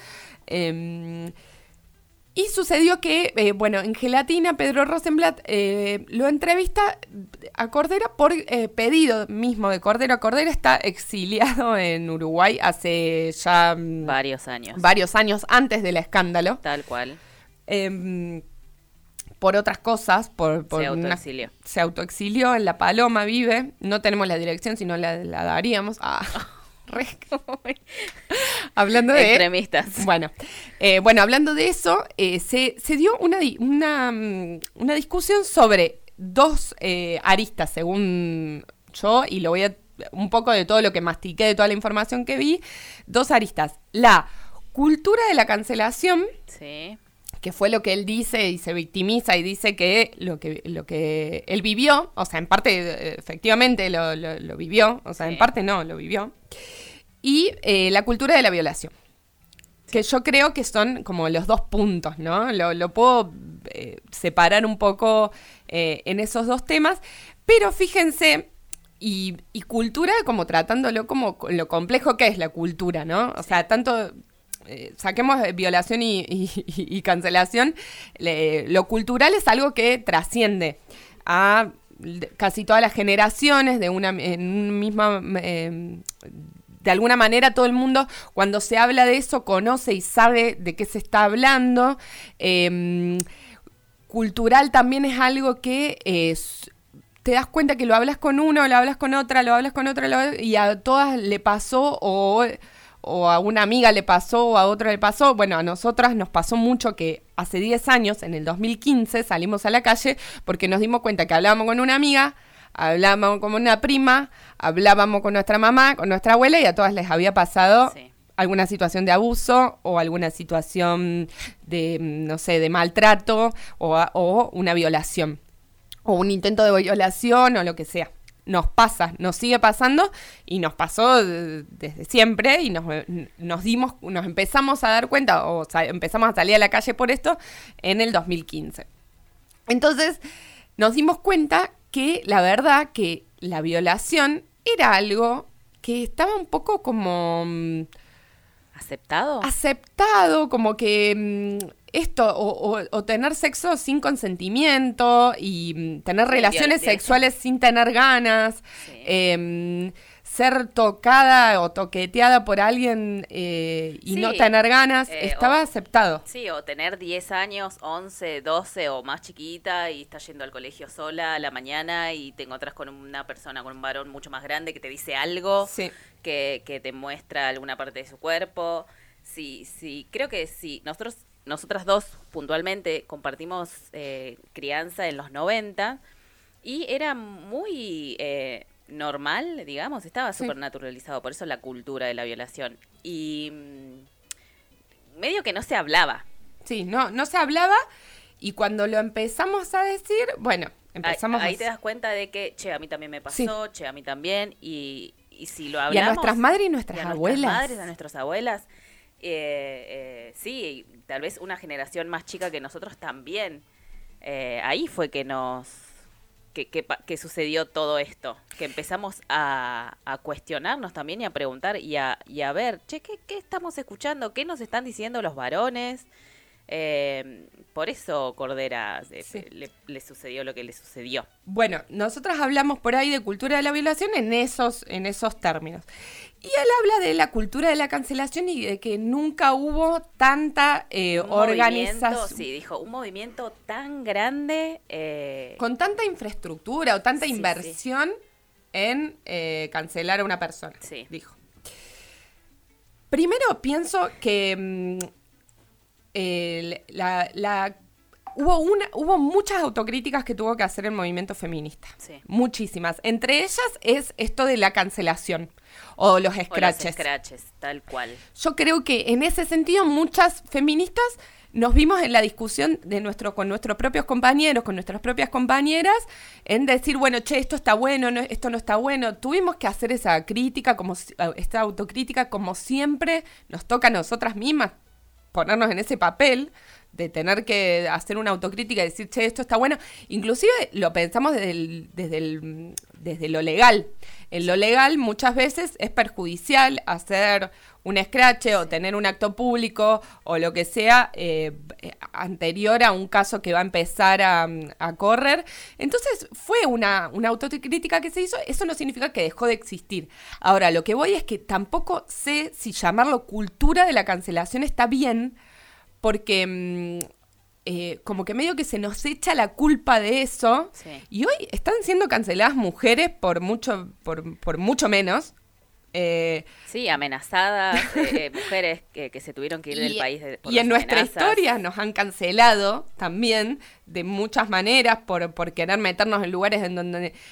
Y sucedió que, en Gelatina, Pedro Rosenblatt lo entrevista a Cordera por pedido mismo de Cordera. Cordera está exiliado en Uruguay hace ya...
varios años.
Varios años antes del escándalo.
Tal cual.
Por otras cosas.
Se autoexilió.
Se autoexilió, en La Paloma vive. No tenemos la dirección, si no la daríamos. Hablando de
extremistas.
Bueno, hablando de eso, se dio una discusión sobre 2 aristas, según yo, y lo voy a un poco de todo lo que mastiqué, de toda la información que vi. 2 aristas. La cultura de la cancelación.
Sí.
Que fue lo que él dice y se victimiza y dice que lo que él vivió, o sea, en parte efectivamente lo vivió, o sea, sí. En parte no, lo vivió. Y la cultura de la violación, que yo creo que son como los 2 puntos, ¿no? Lo puedo separar un poco en esos 2 temas, pero fíjense, y cultura como tratándolo como lo complejo que es la cultura, ¿no? O sea, tanto... saquemos violación y cancelación, lo cultural es algo que trasciende a casi todas las generaciones de de alguna manera todo el mundo cuando se habla de eso conoce y sabe de qué se está hablando. Cultural también es algo que te das cuenta que lo hablas con uno, lo hablas con otra, y a todas le pasó o a una amiga le pasó, o a otra le pasó. Bueno, a nosotras nos pasó mucho que hace 10 años, en el 2015, salimos a la calle porque nos dimos cuenta que hablábamos con una amiga, hablábamos con una prima, hablábamos con nuestra mamá, con nuestra abuela, y a todas les había pasado alguna situación de abuso o alguna situación de, no sé, de maltrato o una violación o un intento de violación o lo que sea. Nos pasa, nos sigue pasando y nos pasó desde siempre y nos empezamos a dar cuenta empezamos a salir a la calle por esto en el 2015. Entonces nos dimos cuenta que la verdad que la violación era algo que estaba un poco como... Aceptado, como que... esto, o tener sexo sin consentimiento y tener relaciones sexuales sin tener ganas, ser tocada o toqueteada por alguien y no tener ganas, estaba aceptado.
Sí, o tener 10 años, 11, 12 o más chiquita y está yendo al colegio sola a la mañana y te encontrás con una persona, con un varón mucho más grande que te dice algo, que te muestra alguna parte de su cuerpo. Sí, creo que sí. Nosotras 2 puntualmente compartimos crianza en los 90 y era muy normal, digamos, estaba súper naturalizado, por eso la cultura de la violación. Y medio que no se hablaba,
Sí, no se hablaba y cuando lo empezamos a decir, bueno, empezamos
ahí te das cuenta de que, che, a mí también me pasó, che, a mí también, y si lo hablamos...
Y a nuestras madres y nuestras abuelas.
A nuestras abuelas, sí, tal vez una generación más chica que nosotros también. Ahí fue que que sucedió todo esto, que empezamos a cuestionarnos también y a preguntar y a ver, che, ¿qué estamos escuchando? ¿Qué nos están diciendo los varones? Por eso Cordera le sucedió lo que le sucedió.
Bueno, nosotras hablamos por ahí de cultura de la violación en esos términos. Y él habla de la cultura de la cancelación y de que nunca hubo tanta organización.
Sí, dijo, un movimiento tan grande.
Con tanta infraestructura o tanta inversión en cancelar a una persona, dijo. Primero pienso que... hubo muchas autocríticas que tuvo que hacer el movimiento feminista. Sí. Muchísimas. Entre ellas es esto de la cancelación o los scratches.
O los scratches, tal cual.
Yo creo que en ese sentido muchas feministas nos vimos en la discusión con nuestros propios compañeros, con nuestras propias compañeras, en decir, bueno, che, esto está bueno, esto no está bueno. Tuvimos que hacer esa crítica, esta autocrítica, como siempre nos toca a nosotras mismas, ponernos en ese papel de tener que hacer una autocrítica y decir, che, esto está bueno. Inclusive lo pensamos desde lo legal. En lo legal muchas veces es perjudicial hacer un scratch o tener un acto público o lo que sea anterior a un caso que va a empezar a correr. Entonces fue una autocrítica que se hizo. Eso no significa que dejó de existir. Ahora, lo que voy es que tampoco sé si llamarlo cultura de la cancelación está bien, porque como que medio que se nos echa la culpa de eso. Sí. Y hoy están siendo canceladas mujeres por mucho menos.
Sí, amenazadas, mujeres que se tuvieron que ir del país por
y en nuestra historia nos han cancelado también de muchas maneras por querer meternos en lugares en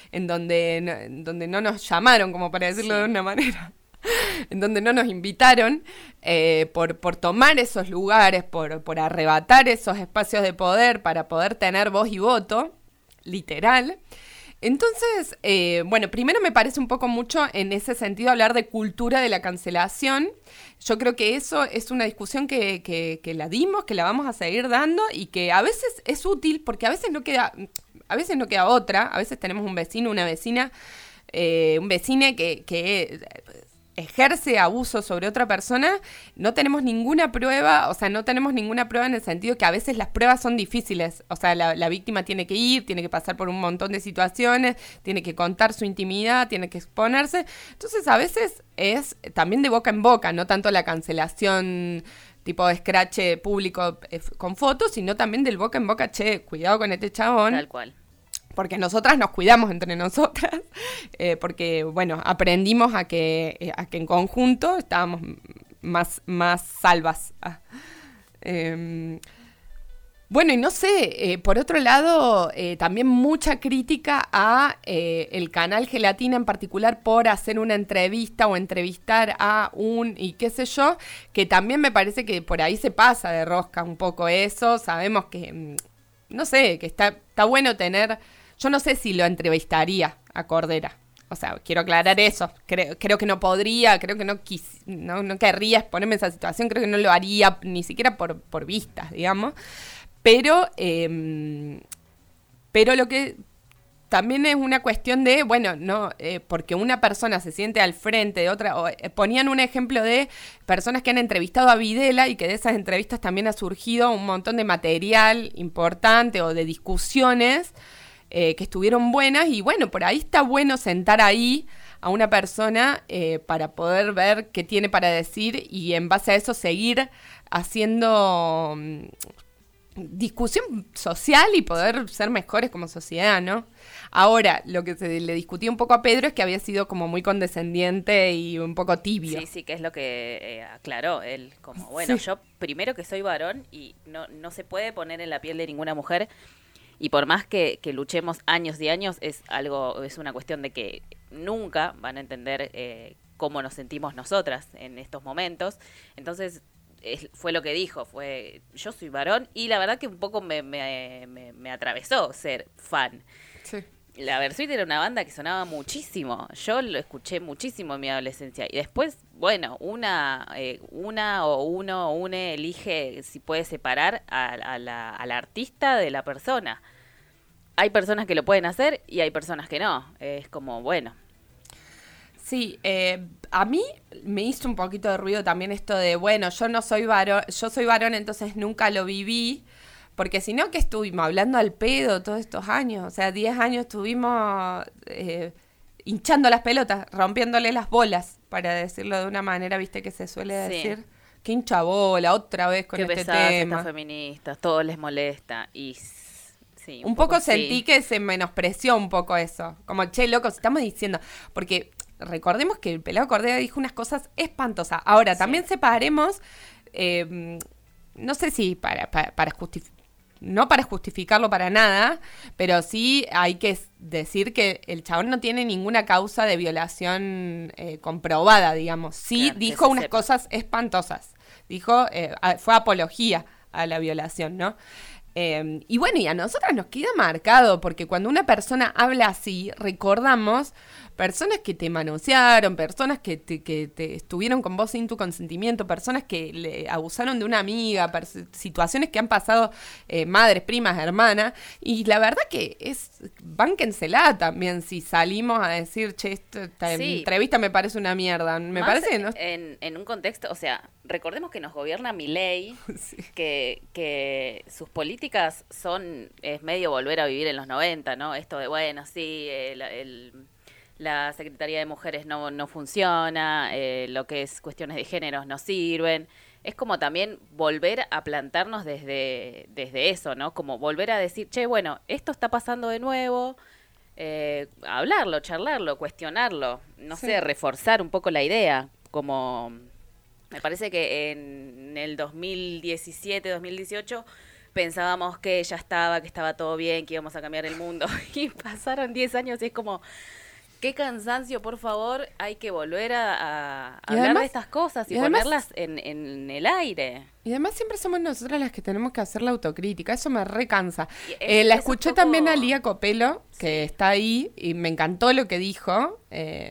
donde no nos llamaron, como para decirlo de una manera, en donde no nos invitaron, por tomar esos lugares, por arrebatar esos espacios de poder para poder tener voz y voto, literal. Entonces, bueno, primero me parece un poco mucho en ese sentido hablar de cultura de la cancelación. Yo creo que eso es una discusión que la dimos, que la vamos a seguir dando y que a veces es útil porque a veces no queda otra. A veces tenemos un vecino, una vecina, un vecine que ejerce abuso sobre otra persona, no tenemos ninguna prueba, o sea, no tenemos ninguna prueba en el sentido que a veces las pruebas son difíciles, o sea, la víctima tiene que ir, tiene que pasar por un montón de situaciones, tiene que contar su intimidad, tiene que exponerse, entonces a veces es también de boca en boca, no tanto la cancelación tipo scratch público con fotos, sino también del boca en boca, che, cuidado con este chabón.
Tal cual.
Porque nosotras nos cuidamos entre nosotras, porque, bueno, aprendimos a que en conjunto estábamos más salvas. Bueno, y no sé, por otro lado, también mucha crítica a el canal Gelatina en particular por hacer una entrevista o entrevistar a y qué sé yo, que también me parece que por ahí se pasa de rosca un poco eso. Sabemos que, no sé, que está bueno tener... Yo no sé si lo entrevistaría a Cordera. O sea, quiero aclarar eso. Creo que no podría, creo que no querría exponerme a esa situación. Creo que no lo haría ni siquiera por vistas, digamos. Pero lo que también es una cuestión de, bueno, no porque una persona se siente al frente de otra... ponían un ejemplo de personas que han entrevistado a Videla y que de esas entrevistas también ha surgido un montón de material importante o de discusiones... que estuvieron buenas y bueno, por ahí está bueno sentar ahí a una persona para poder ver qué tiene para decir y en base a eso seguir haciendo discusión social y poder ser mejores como sociedad, ¿no? Ahora, lo que se le discutía un poco a Pedro es que había sido como muy condescendiente y un poco tibio.
Sí, que es lo que aclaró él, como bueno, yo primero que soy varón y no se puede poner en la piel de ninguna mujer. Y por más que luchemos años y años, es una cuestión de que nunca van a entender cómo nos sentimos nosotras en estos momentos. Entonces, fue lo que dijo, fue yo soy varón, y la verdad que un poco me atravesó ser fan.
Sí.
La Versuit era una banda que sonaba muchísimo, yo lo escuché muchísimo en mi adolescencia, y después, bueno, una o uno elige si puede separar a la artista de la persona. Hay personas que lo pueden hacer y hay personas que no, es como, bueno.
Sí, a mí me hizo un poquito de ruido también esto de, bueno, yo soy varón, entonces nunca lo viví, porque si no, que estuvimos hablando al pedo todos estos años, o sea, 10 años estuvimos hinchando las pelotas, rompiéndole las bolas, para decirlo de una manera, viste, que se suele decir. Qué hincha bola, otra vez con este tema.
Estas feministas, todo les molesta, y... Sí,
un poco sentí que se menospreció un poco eso, como, che, loco, estamos diciendo, porque... Recordemos que el Pelado Cordera dijo unas cosas espantosas. Ahora, también separemos, no sé si no para justificarlo para nada, pero sí hay que decir que el chabón no tiene ninguna causa de violación comprobada, digamos. Sí, claro, dijo unas cosas espantosas. Dijo, fue apología a la violación, ¿no? Y bueno, y a nosotras nos queda marcado, porque cuando una persona habla así, recordamos personas que te manosearon, personas que te estuvieron con vos sin tu consentimiento, personas que le abusaron de una amiga, situaciones que han pasado madres, primas, hermanas, y la verdad que bánquensela también si salimos a decir, che, esta entrevista me parece una mierda, me parece, ¿no?
En un contexto, o sea, recordemos que nos gobierna Milei, que sus políticas es medio volver a vivir en los 90, ¿no? Esto de, bueno, sí, la Secretaría de Mujeres no funciona, lo que es cuestiones de géneros no sirven. Es como también volver a plantarnos desde eso, ¿no? Como volver a decir, che, bueno, esto está pasando de nuevo, hablarlo, charlarlo, cuestionarlo, no sé, reforzar un poco la idea, como... Me parece que en el 2017, 2018 pensábamos que ya que estaba todo bien, que íbamos a cambiar el mundo, y pasaron 10 años y es como, qué cansancio, por favor, hay que volver a hablar de estas cosas y ponerlas en el aire.
Y además siempre somos nosotras las que tenemos que hacer la autocrítica, eso me recansa. La escuché también a Lía Copelo, que está ahí, y me encantó lo que dijo.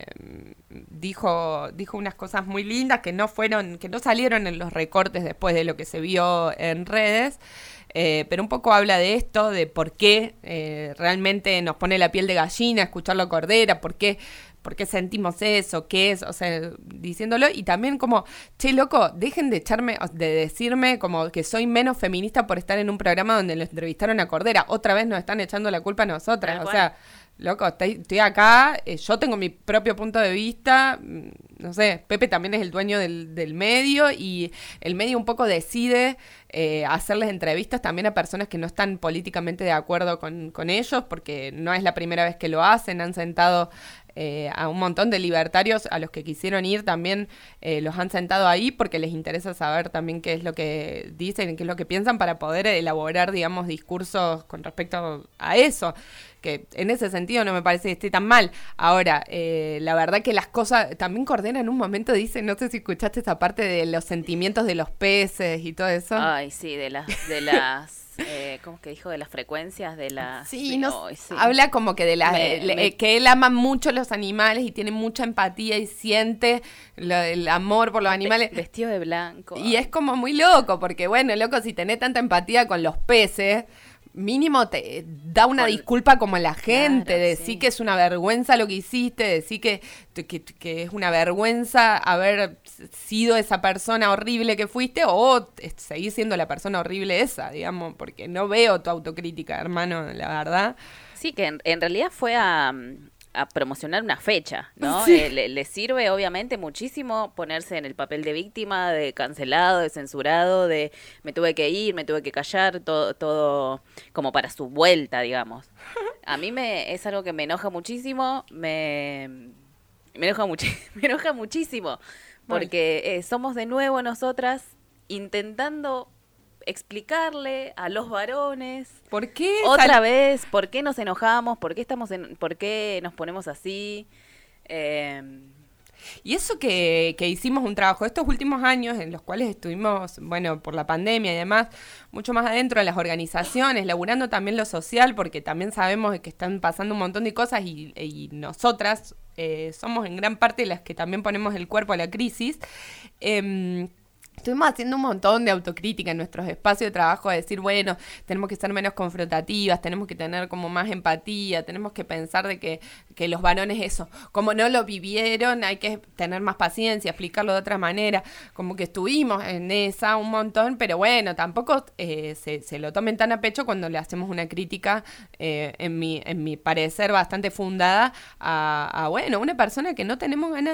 Dijo unas cosas muy lindas que no salieron en los recortes después de lo que se vio en redes, pero un poco habla de esto, de por qué realmente nos pone la piel de gallina escucharlo a Cordera, por qué sentimos eso, qué es, o sea, diciéndolo, y también como, che, loco, dejen de decirme como que soy menos feminista por estar en un programa donde lo entrevistaron a Cordera, otra vez nos están echando la culpa a nosotras, o sea, loco, estoy acá, yo tengo mi propio punto de vista, no sé, Pepe también es el dueño del medio, y el medio un poco decide hacerles entrevistas también a personas que no están políticamente de acuerdo con ellos, porque no es la primera vez que lo hacen, han sentado a un montón de libertarios a los que quisieron ir también, los han sentado ahí porque les interesa saber también qué es lo que dicen, qué es lo que piensan para poder elaborar, digamos, discursos con respecto a eso, que en ese sentido no me parece que esté tan mal. Ahora, la verdad que las cosas, también Cordera en un momento dice, no sé si escuchaste esa parte de los sentimientos de los peces y todo eso.
Ay, sí, de las ¿cómo que dijo? De las frecuencias, de las...
Sí, habla como que que él ama mucho los animales y tiene mucha empatía y siente el amor por los animales.
Vestido de blanco.
Y es como muy loco, porque bueno, loco, si tenés tanta empatía con los peces, mínimo te da una disculpa como la gente, claro, decir que es una vergüenza lo que hiciste, decir que es una vergüenza haber sido esa persona horrible que fuiste, o seguir siendo la persona horrible esa, digamos, porque no veo tu autocrítica, hermano, la verdad.
Sí, que en realidad fue a promocionar una fecha, ¿no? Sí. Le sirve obviamente muchísimo ponerse en el papel de víctima, de cancelado, de censurado, de me tuve que ir, me tuve que callar, todo como para su vuelta, digamos. A mí es algo que me enoja muchísimo, me enoja muchísimo, porque somos de nuevo nosotras intentando explicarle a los varones
¿por qué
otra vez? ¿Por qué nos enojamos? ¿Por qué nos ponemos así?
Y eso que hicimos un trabajo estos últimos años en los cuales estuvimos, bueno, por la pandemia y demás, mucho más adentro de las organizaciones, laburando también lo social, porque también sabemos que están pasando un montón de cosas y nosotras somos en gran parte las que también ponemos el cuerpo a la crisis. Estuvimos haciendo un montón de autocrítica en nuestros espacios de trabajo, de decir, bueno, tenemos que ser menos confrontativas, tenemos que tener como más empatía, tenemos que pensar de que los varones eso, como no lo vivieron, hay que tener más paciencia, explicarlo de otra manera, como que estuvimos en esa un montón, pero bueno, tampoco se lo tomen tan a pecho cuando le hacemos una crítica, en mi parecer bastante fundada, a bueno, una persona que no tenemos ganas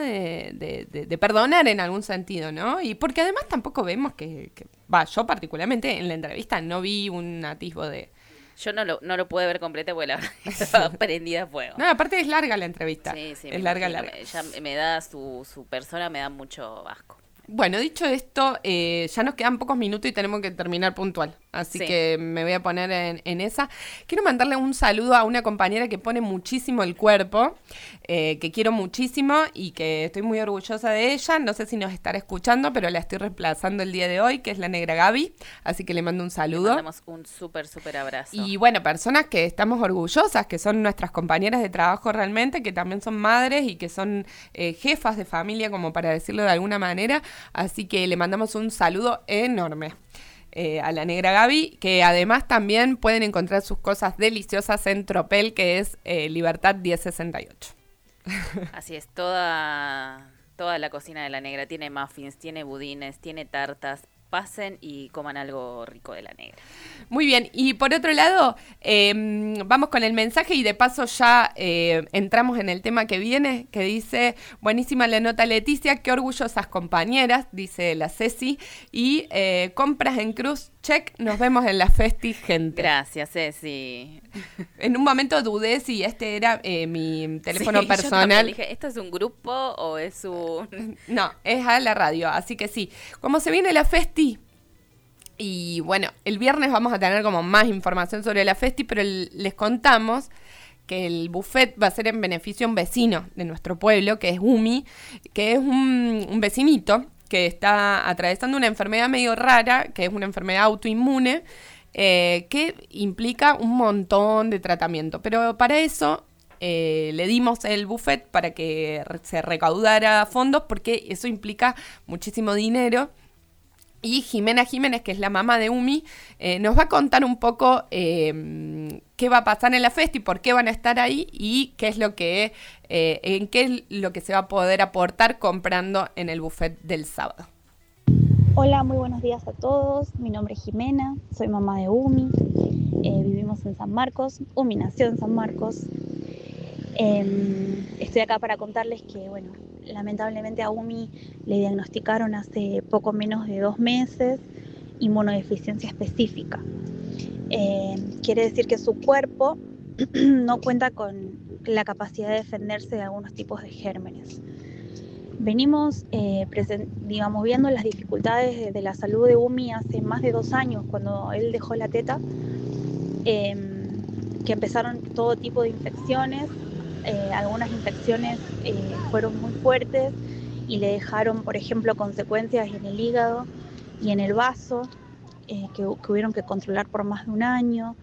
de perdonar en algún sentido, ¿no? Y porque además tampoco vemos que yo particularmente en la entrevista no vi un atisbo de...
Yo no lo pude ver completo porque la verdad estaba prendida a fuego.
No, aparte es larga la entrevista.
Sí,
es larga.
Ya me da su persona, me da mucho asco.
Bueno, dicho esto, ya nos quedan pocos minutos y tenemos que terminar puntual. Así que me voy a poner en esa. Quiero mandarle un saludo a una compañera que pone muchísimo el cuerpo, que quiero muchísimo y que estoy muy orgullosa de ella. No sé si nos estará escuchando, pero la estoy reemplazando el día de hoy, que es la negra Gaby. Así que le mando un saludo. Le
mandamos un súper abrazo.
Y bueno, personas que estamos orgullosas, que son nuestras compañeras de trabajo realmente, que también son madres y que son jefas de familia, como para decirlo de alguna manera. Así que le mandamos un saludo enorme a la negra Gaby, que además también pueden encontrar sus cosas deliciosas en Tropel, que es Libertad 1068.
Así es, toda la cocina de la negra tiene muffins, tiene budines, tiene tartas. Pasen y coman algo rico de la negra.
Muy bien, y por otro lado, vamos con el mensaje y de paso ya entramos en el tema que viene, que dice, buenísima la nota Leticia, qué orgullosas compañeras, dice la Ceci, y compras en Cruz, check, nos vemos en la festi, gente.
Gracias, Ceci.
En un momento dudé si este era mi teléfono personal.
Yo dije, ¿esto es un grupo o es un...?
No, es a la radio, así que sí. Como se viene la festi, y bueno, el viernes vamos a tener como más información sobre la festi, pero les contamos que el buffet va a ser en beneficio a un vecino de nuestro pueblo, que es Umi, que es un vecinito que está atravesando una enfermedad medio rara, que es una enfermedad autoinmune, que implica un montón de tratamiento. Pero para eso le dimos el buffet para que se recaudara fondos, porque eso implica muchísimo dinero. Y Jimena Jiménez, que es la mamá de Umi, nos va a contar un poco qué va a pasar en la festi, por qué van a estar ahí y qué es lo que se va a poder aportar comprando en el buffet del sábado.
Hola, muy buenos días a todos. Mi nombre es Jimena, soy mamá de Umi. Vivimos en San Marcos. Umi nació en San Marcos. Estoy acá para contarles que, bueno, lamentablemente a Umi le diagnosticaron hace poco menos de 2 meses inmunodeficiencia específica. Quiere decir que su cuerpo no cuenta con la capacidad de defenderse de algunos tipos de gérmenes. Venimos viendo las dificultades de la salud de Umi hace más de 2 años, cuando él dejó la teta, que empezaron todo tipo de infecciones. Algunas infecciones fueron muy fuertes y le dejaron, por ejemplo, consecuencias en el hígado y en el vaso, que hubieron que controlar por más de 1 año.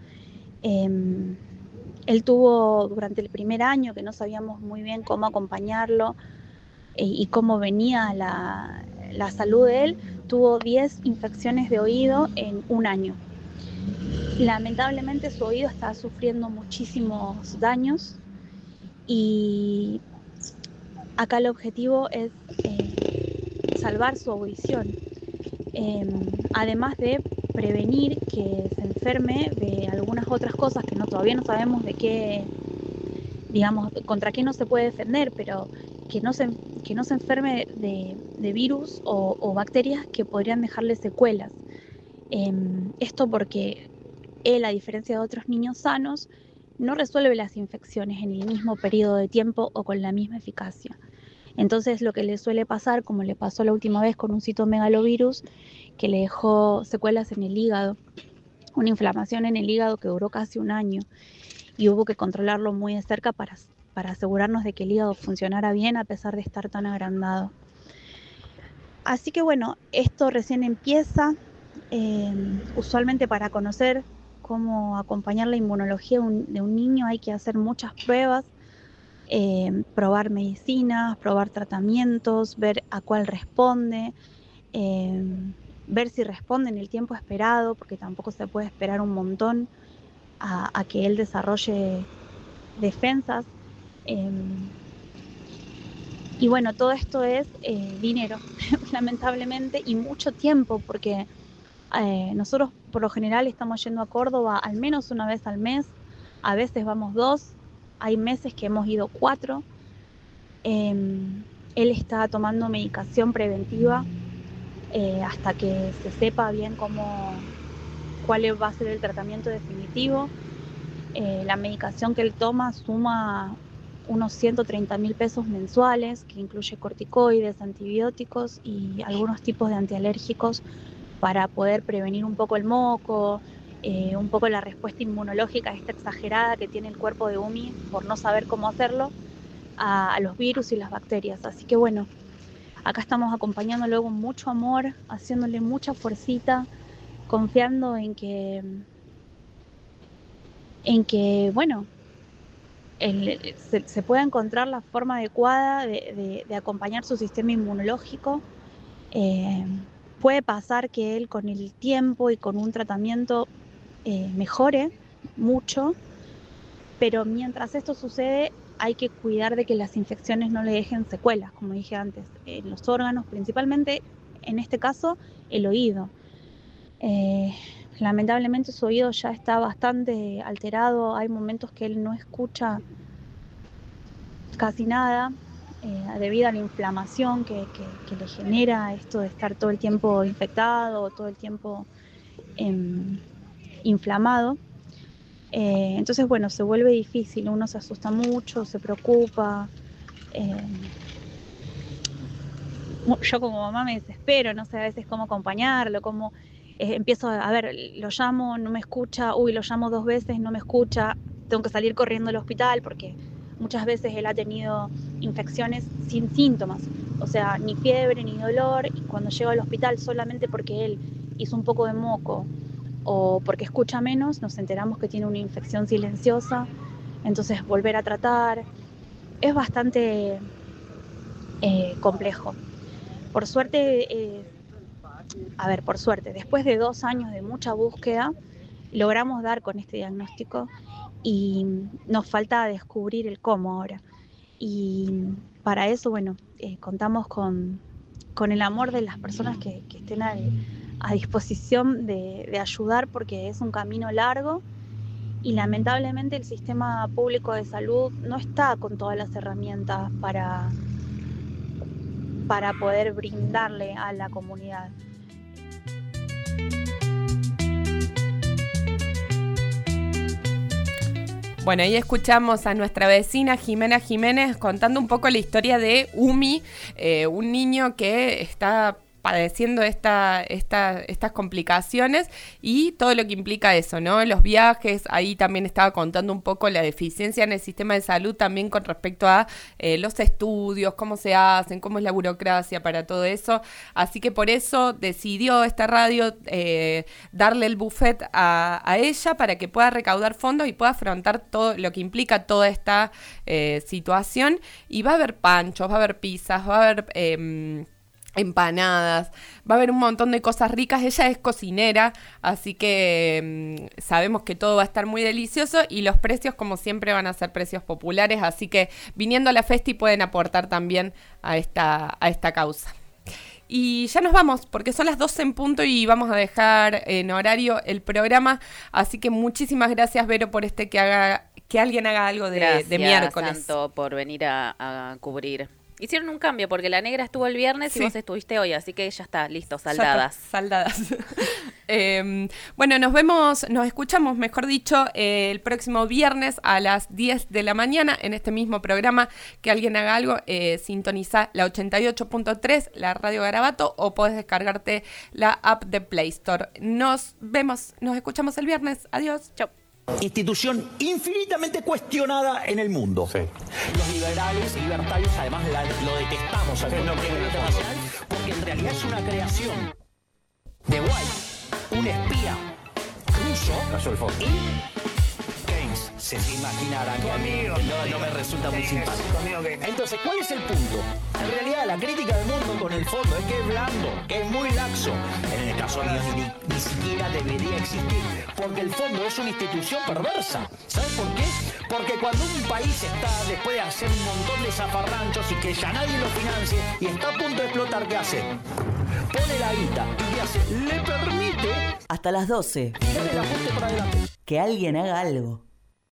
Él tuvo, durante el primer año, que no sabíamos muy bien cómo acompañarlo y cómo venía la salud de él, tuvo 10 infecciones de oído en 1 año. Lamentablemente su oído está sufriendo muchísimos daños. Y acá el objetivo es salvar su audición, además de prevenir que se enferme de algunas otras cosas que todavía no sabemos de qué, digamos, contra qué no se puede defender, pero que no se enferme de virus o bacterias que podrían dejarle secuelas. Esto porque él, a diferencia de otros niños sanos, no resuelve las infecciones en el mismo periodo de tiempo o con la misma eficacia. Entonces lo que le suele pasar, como le pasó la última vez con un citomegalovirus, que le dejó secuelas en el hígado, una inflamación en el hígado que duró casi 1 año y hubo que controlarlo muy de cerca para asegurarnos de que el hígado funcionara bien a pesar de estar tan agrandado. Así que bueno, esto recién empieza. Usualmente para conocer cómo acompañar la inmunología de un niño hay que hacer muchas pruebas, probar medicinas, probar tratamientos, ver a cuál responde, ver si responde en el tiempo esperado, porque tampoco se puede esperar un montón a que él desarrolle defensas. Y bueno, todo esto es dinero, lamentablemente, y mucho tiempo, porque nosotros por lo general estamos yendo a Córdoba al menos una vez al mes, a veces vamos 2, hay meses que hemos ido 4. Él está tomando medicación preventiva hasta que se sepa bien cuál va a ser el tratamiento definitivo. La medicación que él toma suma unos 130.000 pesos mensuales, que incluye corticoides, antibióticos y algunos tipos de antialérgicos para poder prevenir un poco el moco, un poco la respuesta inmunológica esta exagerada que tiene el cuerpo de Umi por no saber cómo hacerlo a los virus y las bacterias. Así que bueno, acá estamos acompañándolo con mucho amor, haciéndole mucha fuercita, confiando en que bueno, se pueda encontrar la forma adecuada de acompañar su sistema inmunológico. Puede pasar que él con el tiempo y con un tratamiento mejore mucho, pero mientras esto sucede hay que cuidar de que las infecciones no le dejen secuelas, como dije antes, en los órganos, principalmente en este caso el oído. Lamentablemente su oído ya está bastante alterado, hay momentos que él no escucha casi nada debido a la inflamación que le genera esto de estar todo el tiempo infectado, todo el tiempo inflamado. Entonces bueno, se vuelve difícil, uno se asusta mucho, se preocupa. Yo como mamá me desespero, no sé a veces cómo acompañarlo, cómo empiezo a ver, lo llamo, no me escucha, lo llamo 2 veces, no me escucha, tengo que salir corriendo al hospital porque muchas veces él ha tenido infecciones sin síntomas, o sea, ni fiebre ni dolor, y cuando llego al hospital solamente porque él hizo un poco de moco o porque escucha menos, nos enteramos que tiene una infección silenciosa, entonces volver a tratar es bastante complejo. Por suerte, después de 2 años de mucha búsqueda, logramos dar con este diagnóstico y nos falta descubrir el cómo ahora. Y para eso, bueno, contamos con el amor de las personas que estén a disposición de ayudar, porque es un camino largo y lamentablemente el sistema público de salud no está con todas las herramientas para poder brindarle a la comunidad.
Bueno, ahí escuchamos a nuestra vecina Jimena Jiménez contando un poco la historia de Umi, un niño que está padeciendo estas complicaciones y todo lo que implica eso, ¿no? Los viajes, ahí también estaba contando un poco la deficiencia en el sistema de salud también con respecto a los estudios, cómo se hacen, cómo es la burocracia para todo eso. Así que por eso decidió esta radio darle el buffet a ella para que pueda recaudar fondos y pueda afrontar todo lo que implica toda esta situación. Y va a haber panchos, va a haber pizzas, va a haber empanadas, va a haber un montón de cosas ricas. Ella es cocinera, así que sabemos que todo va a estar muy delicioso y los precios, como siempre, van a ser precios populares, así que viniendo a la Festi pueden aportar también a esta causa. Y ya nos vamos, porque son las 12 en punto y vamos a dejar en horario el programa, así que muchísimas gracias, Vero, por que alguien haga algo de miércoles.
Gracias, Santo, por venir a cubrir. Hicieron un cambio porque la negra estuvo el viernes y vos estuviste hoy, así que ya está, listo, saldadas.
Bueno, nos escuchamos, mejor dicho, el próximo viernes a las 10 de la mañana en este mismo programa. Que alguien haga algo, sintoniza la 88.3, la Radio Garabato, o podés descargarte la app de Play Store. Nos escuchamos el viernes. Adiós.
Chau.
institución infinitamente cuestionada en el mundo. Sí. Los liberales y libertarios además lo detestamos al Fondo Monetario Internacional porque en realidad es una creación de White, un espía ruso, y Keynes. Se imaginarán que a mí no me resulta muy simpático. Entonces, ¿cuál es el punto? En realidad, la crítica del mundo con el fondo es que es blando, que es muy laxo. En el caso mío, ni siquiera debería existir, porque el fondo es una institución perversa. ¿Sabes por qué? Porque cuando un país está, después de hacer un montón de zafarranchos y que ya nadie lo financie y está a punto de explotar, ¿qué hace? Pone la guita y ¿qué hace? Le permite
hasta las 12
que alguien haga algo.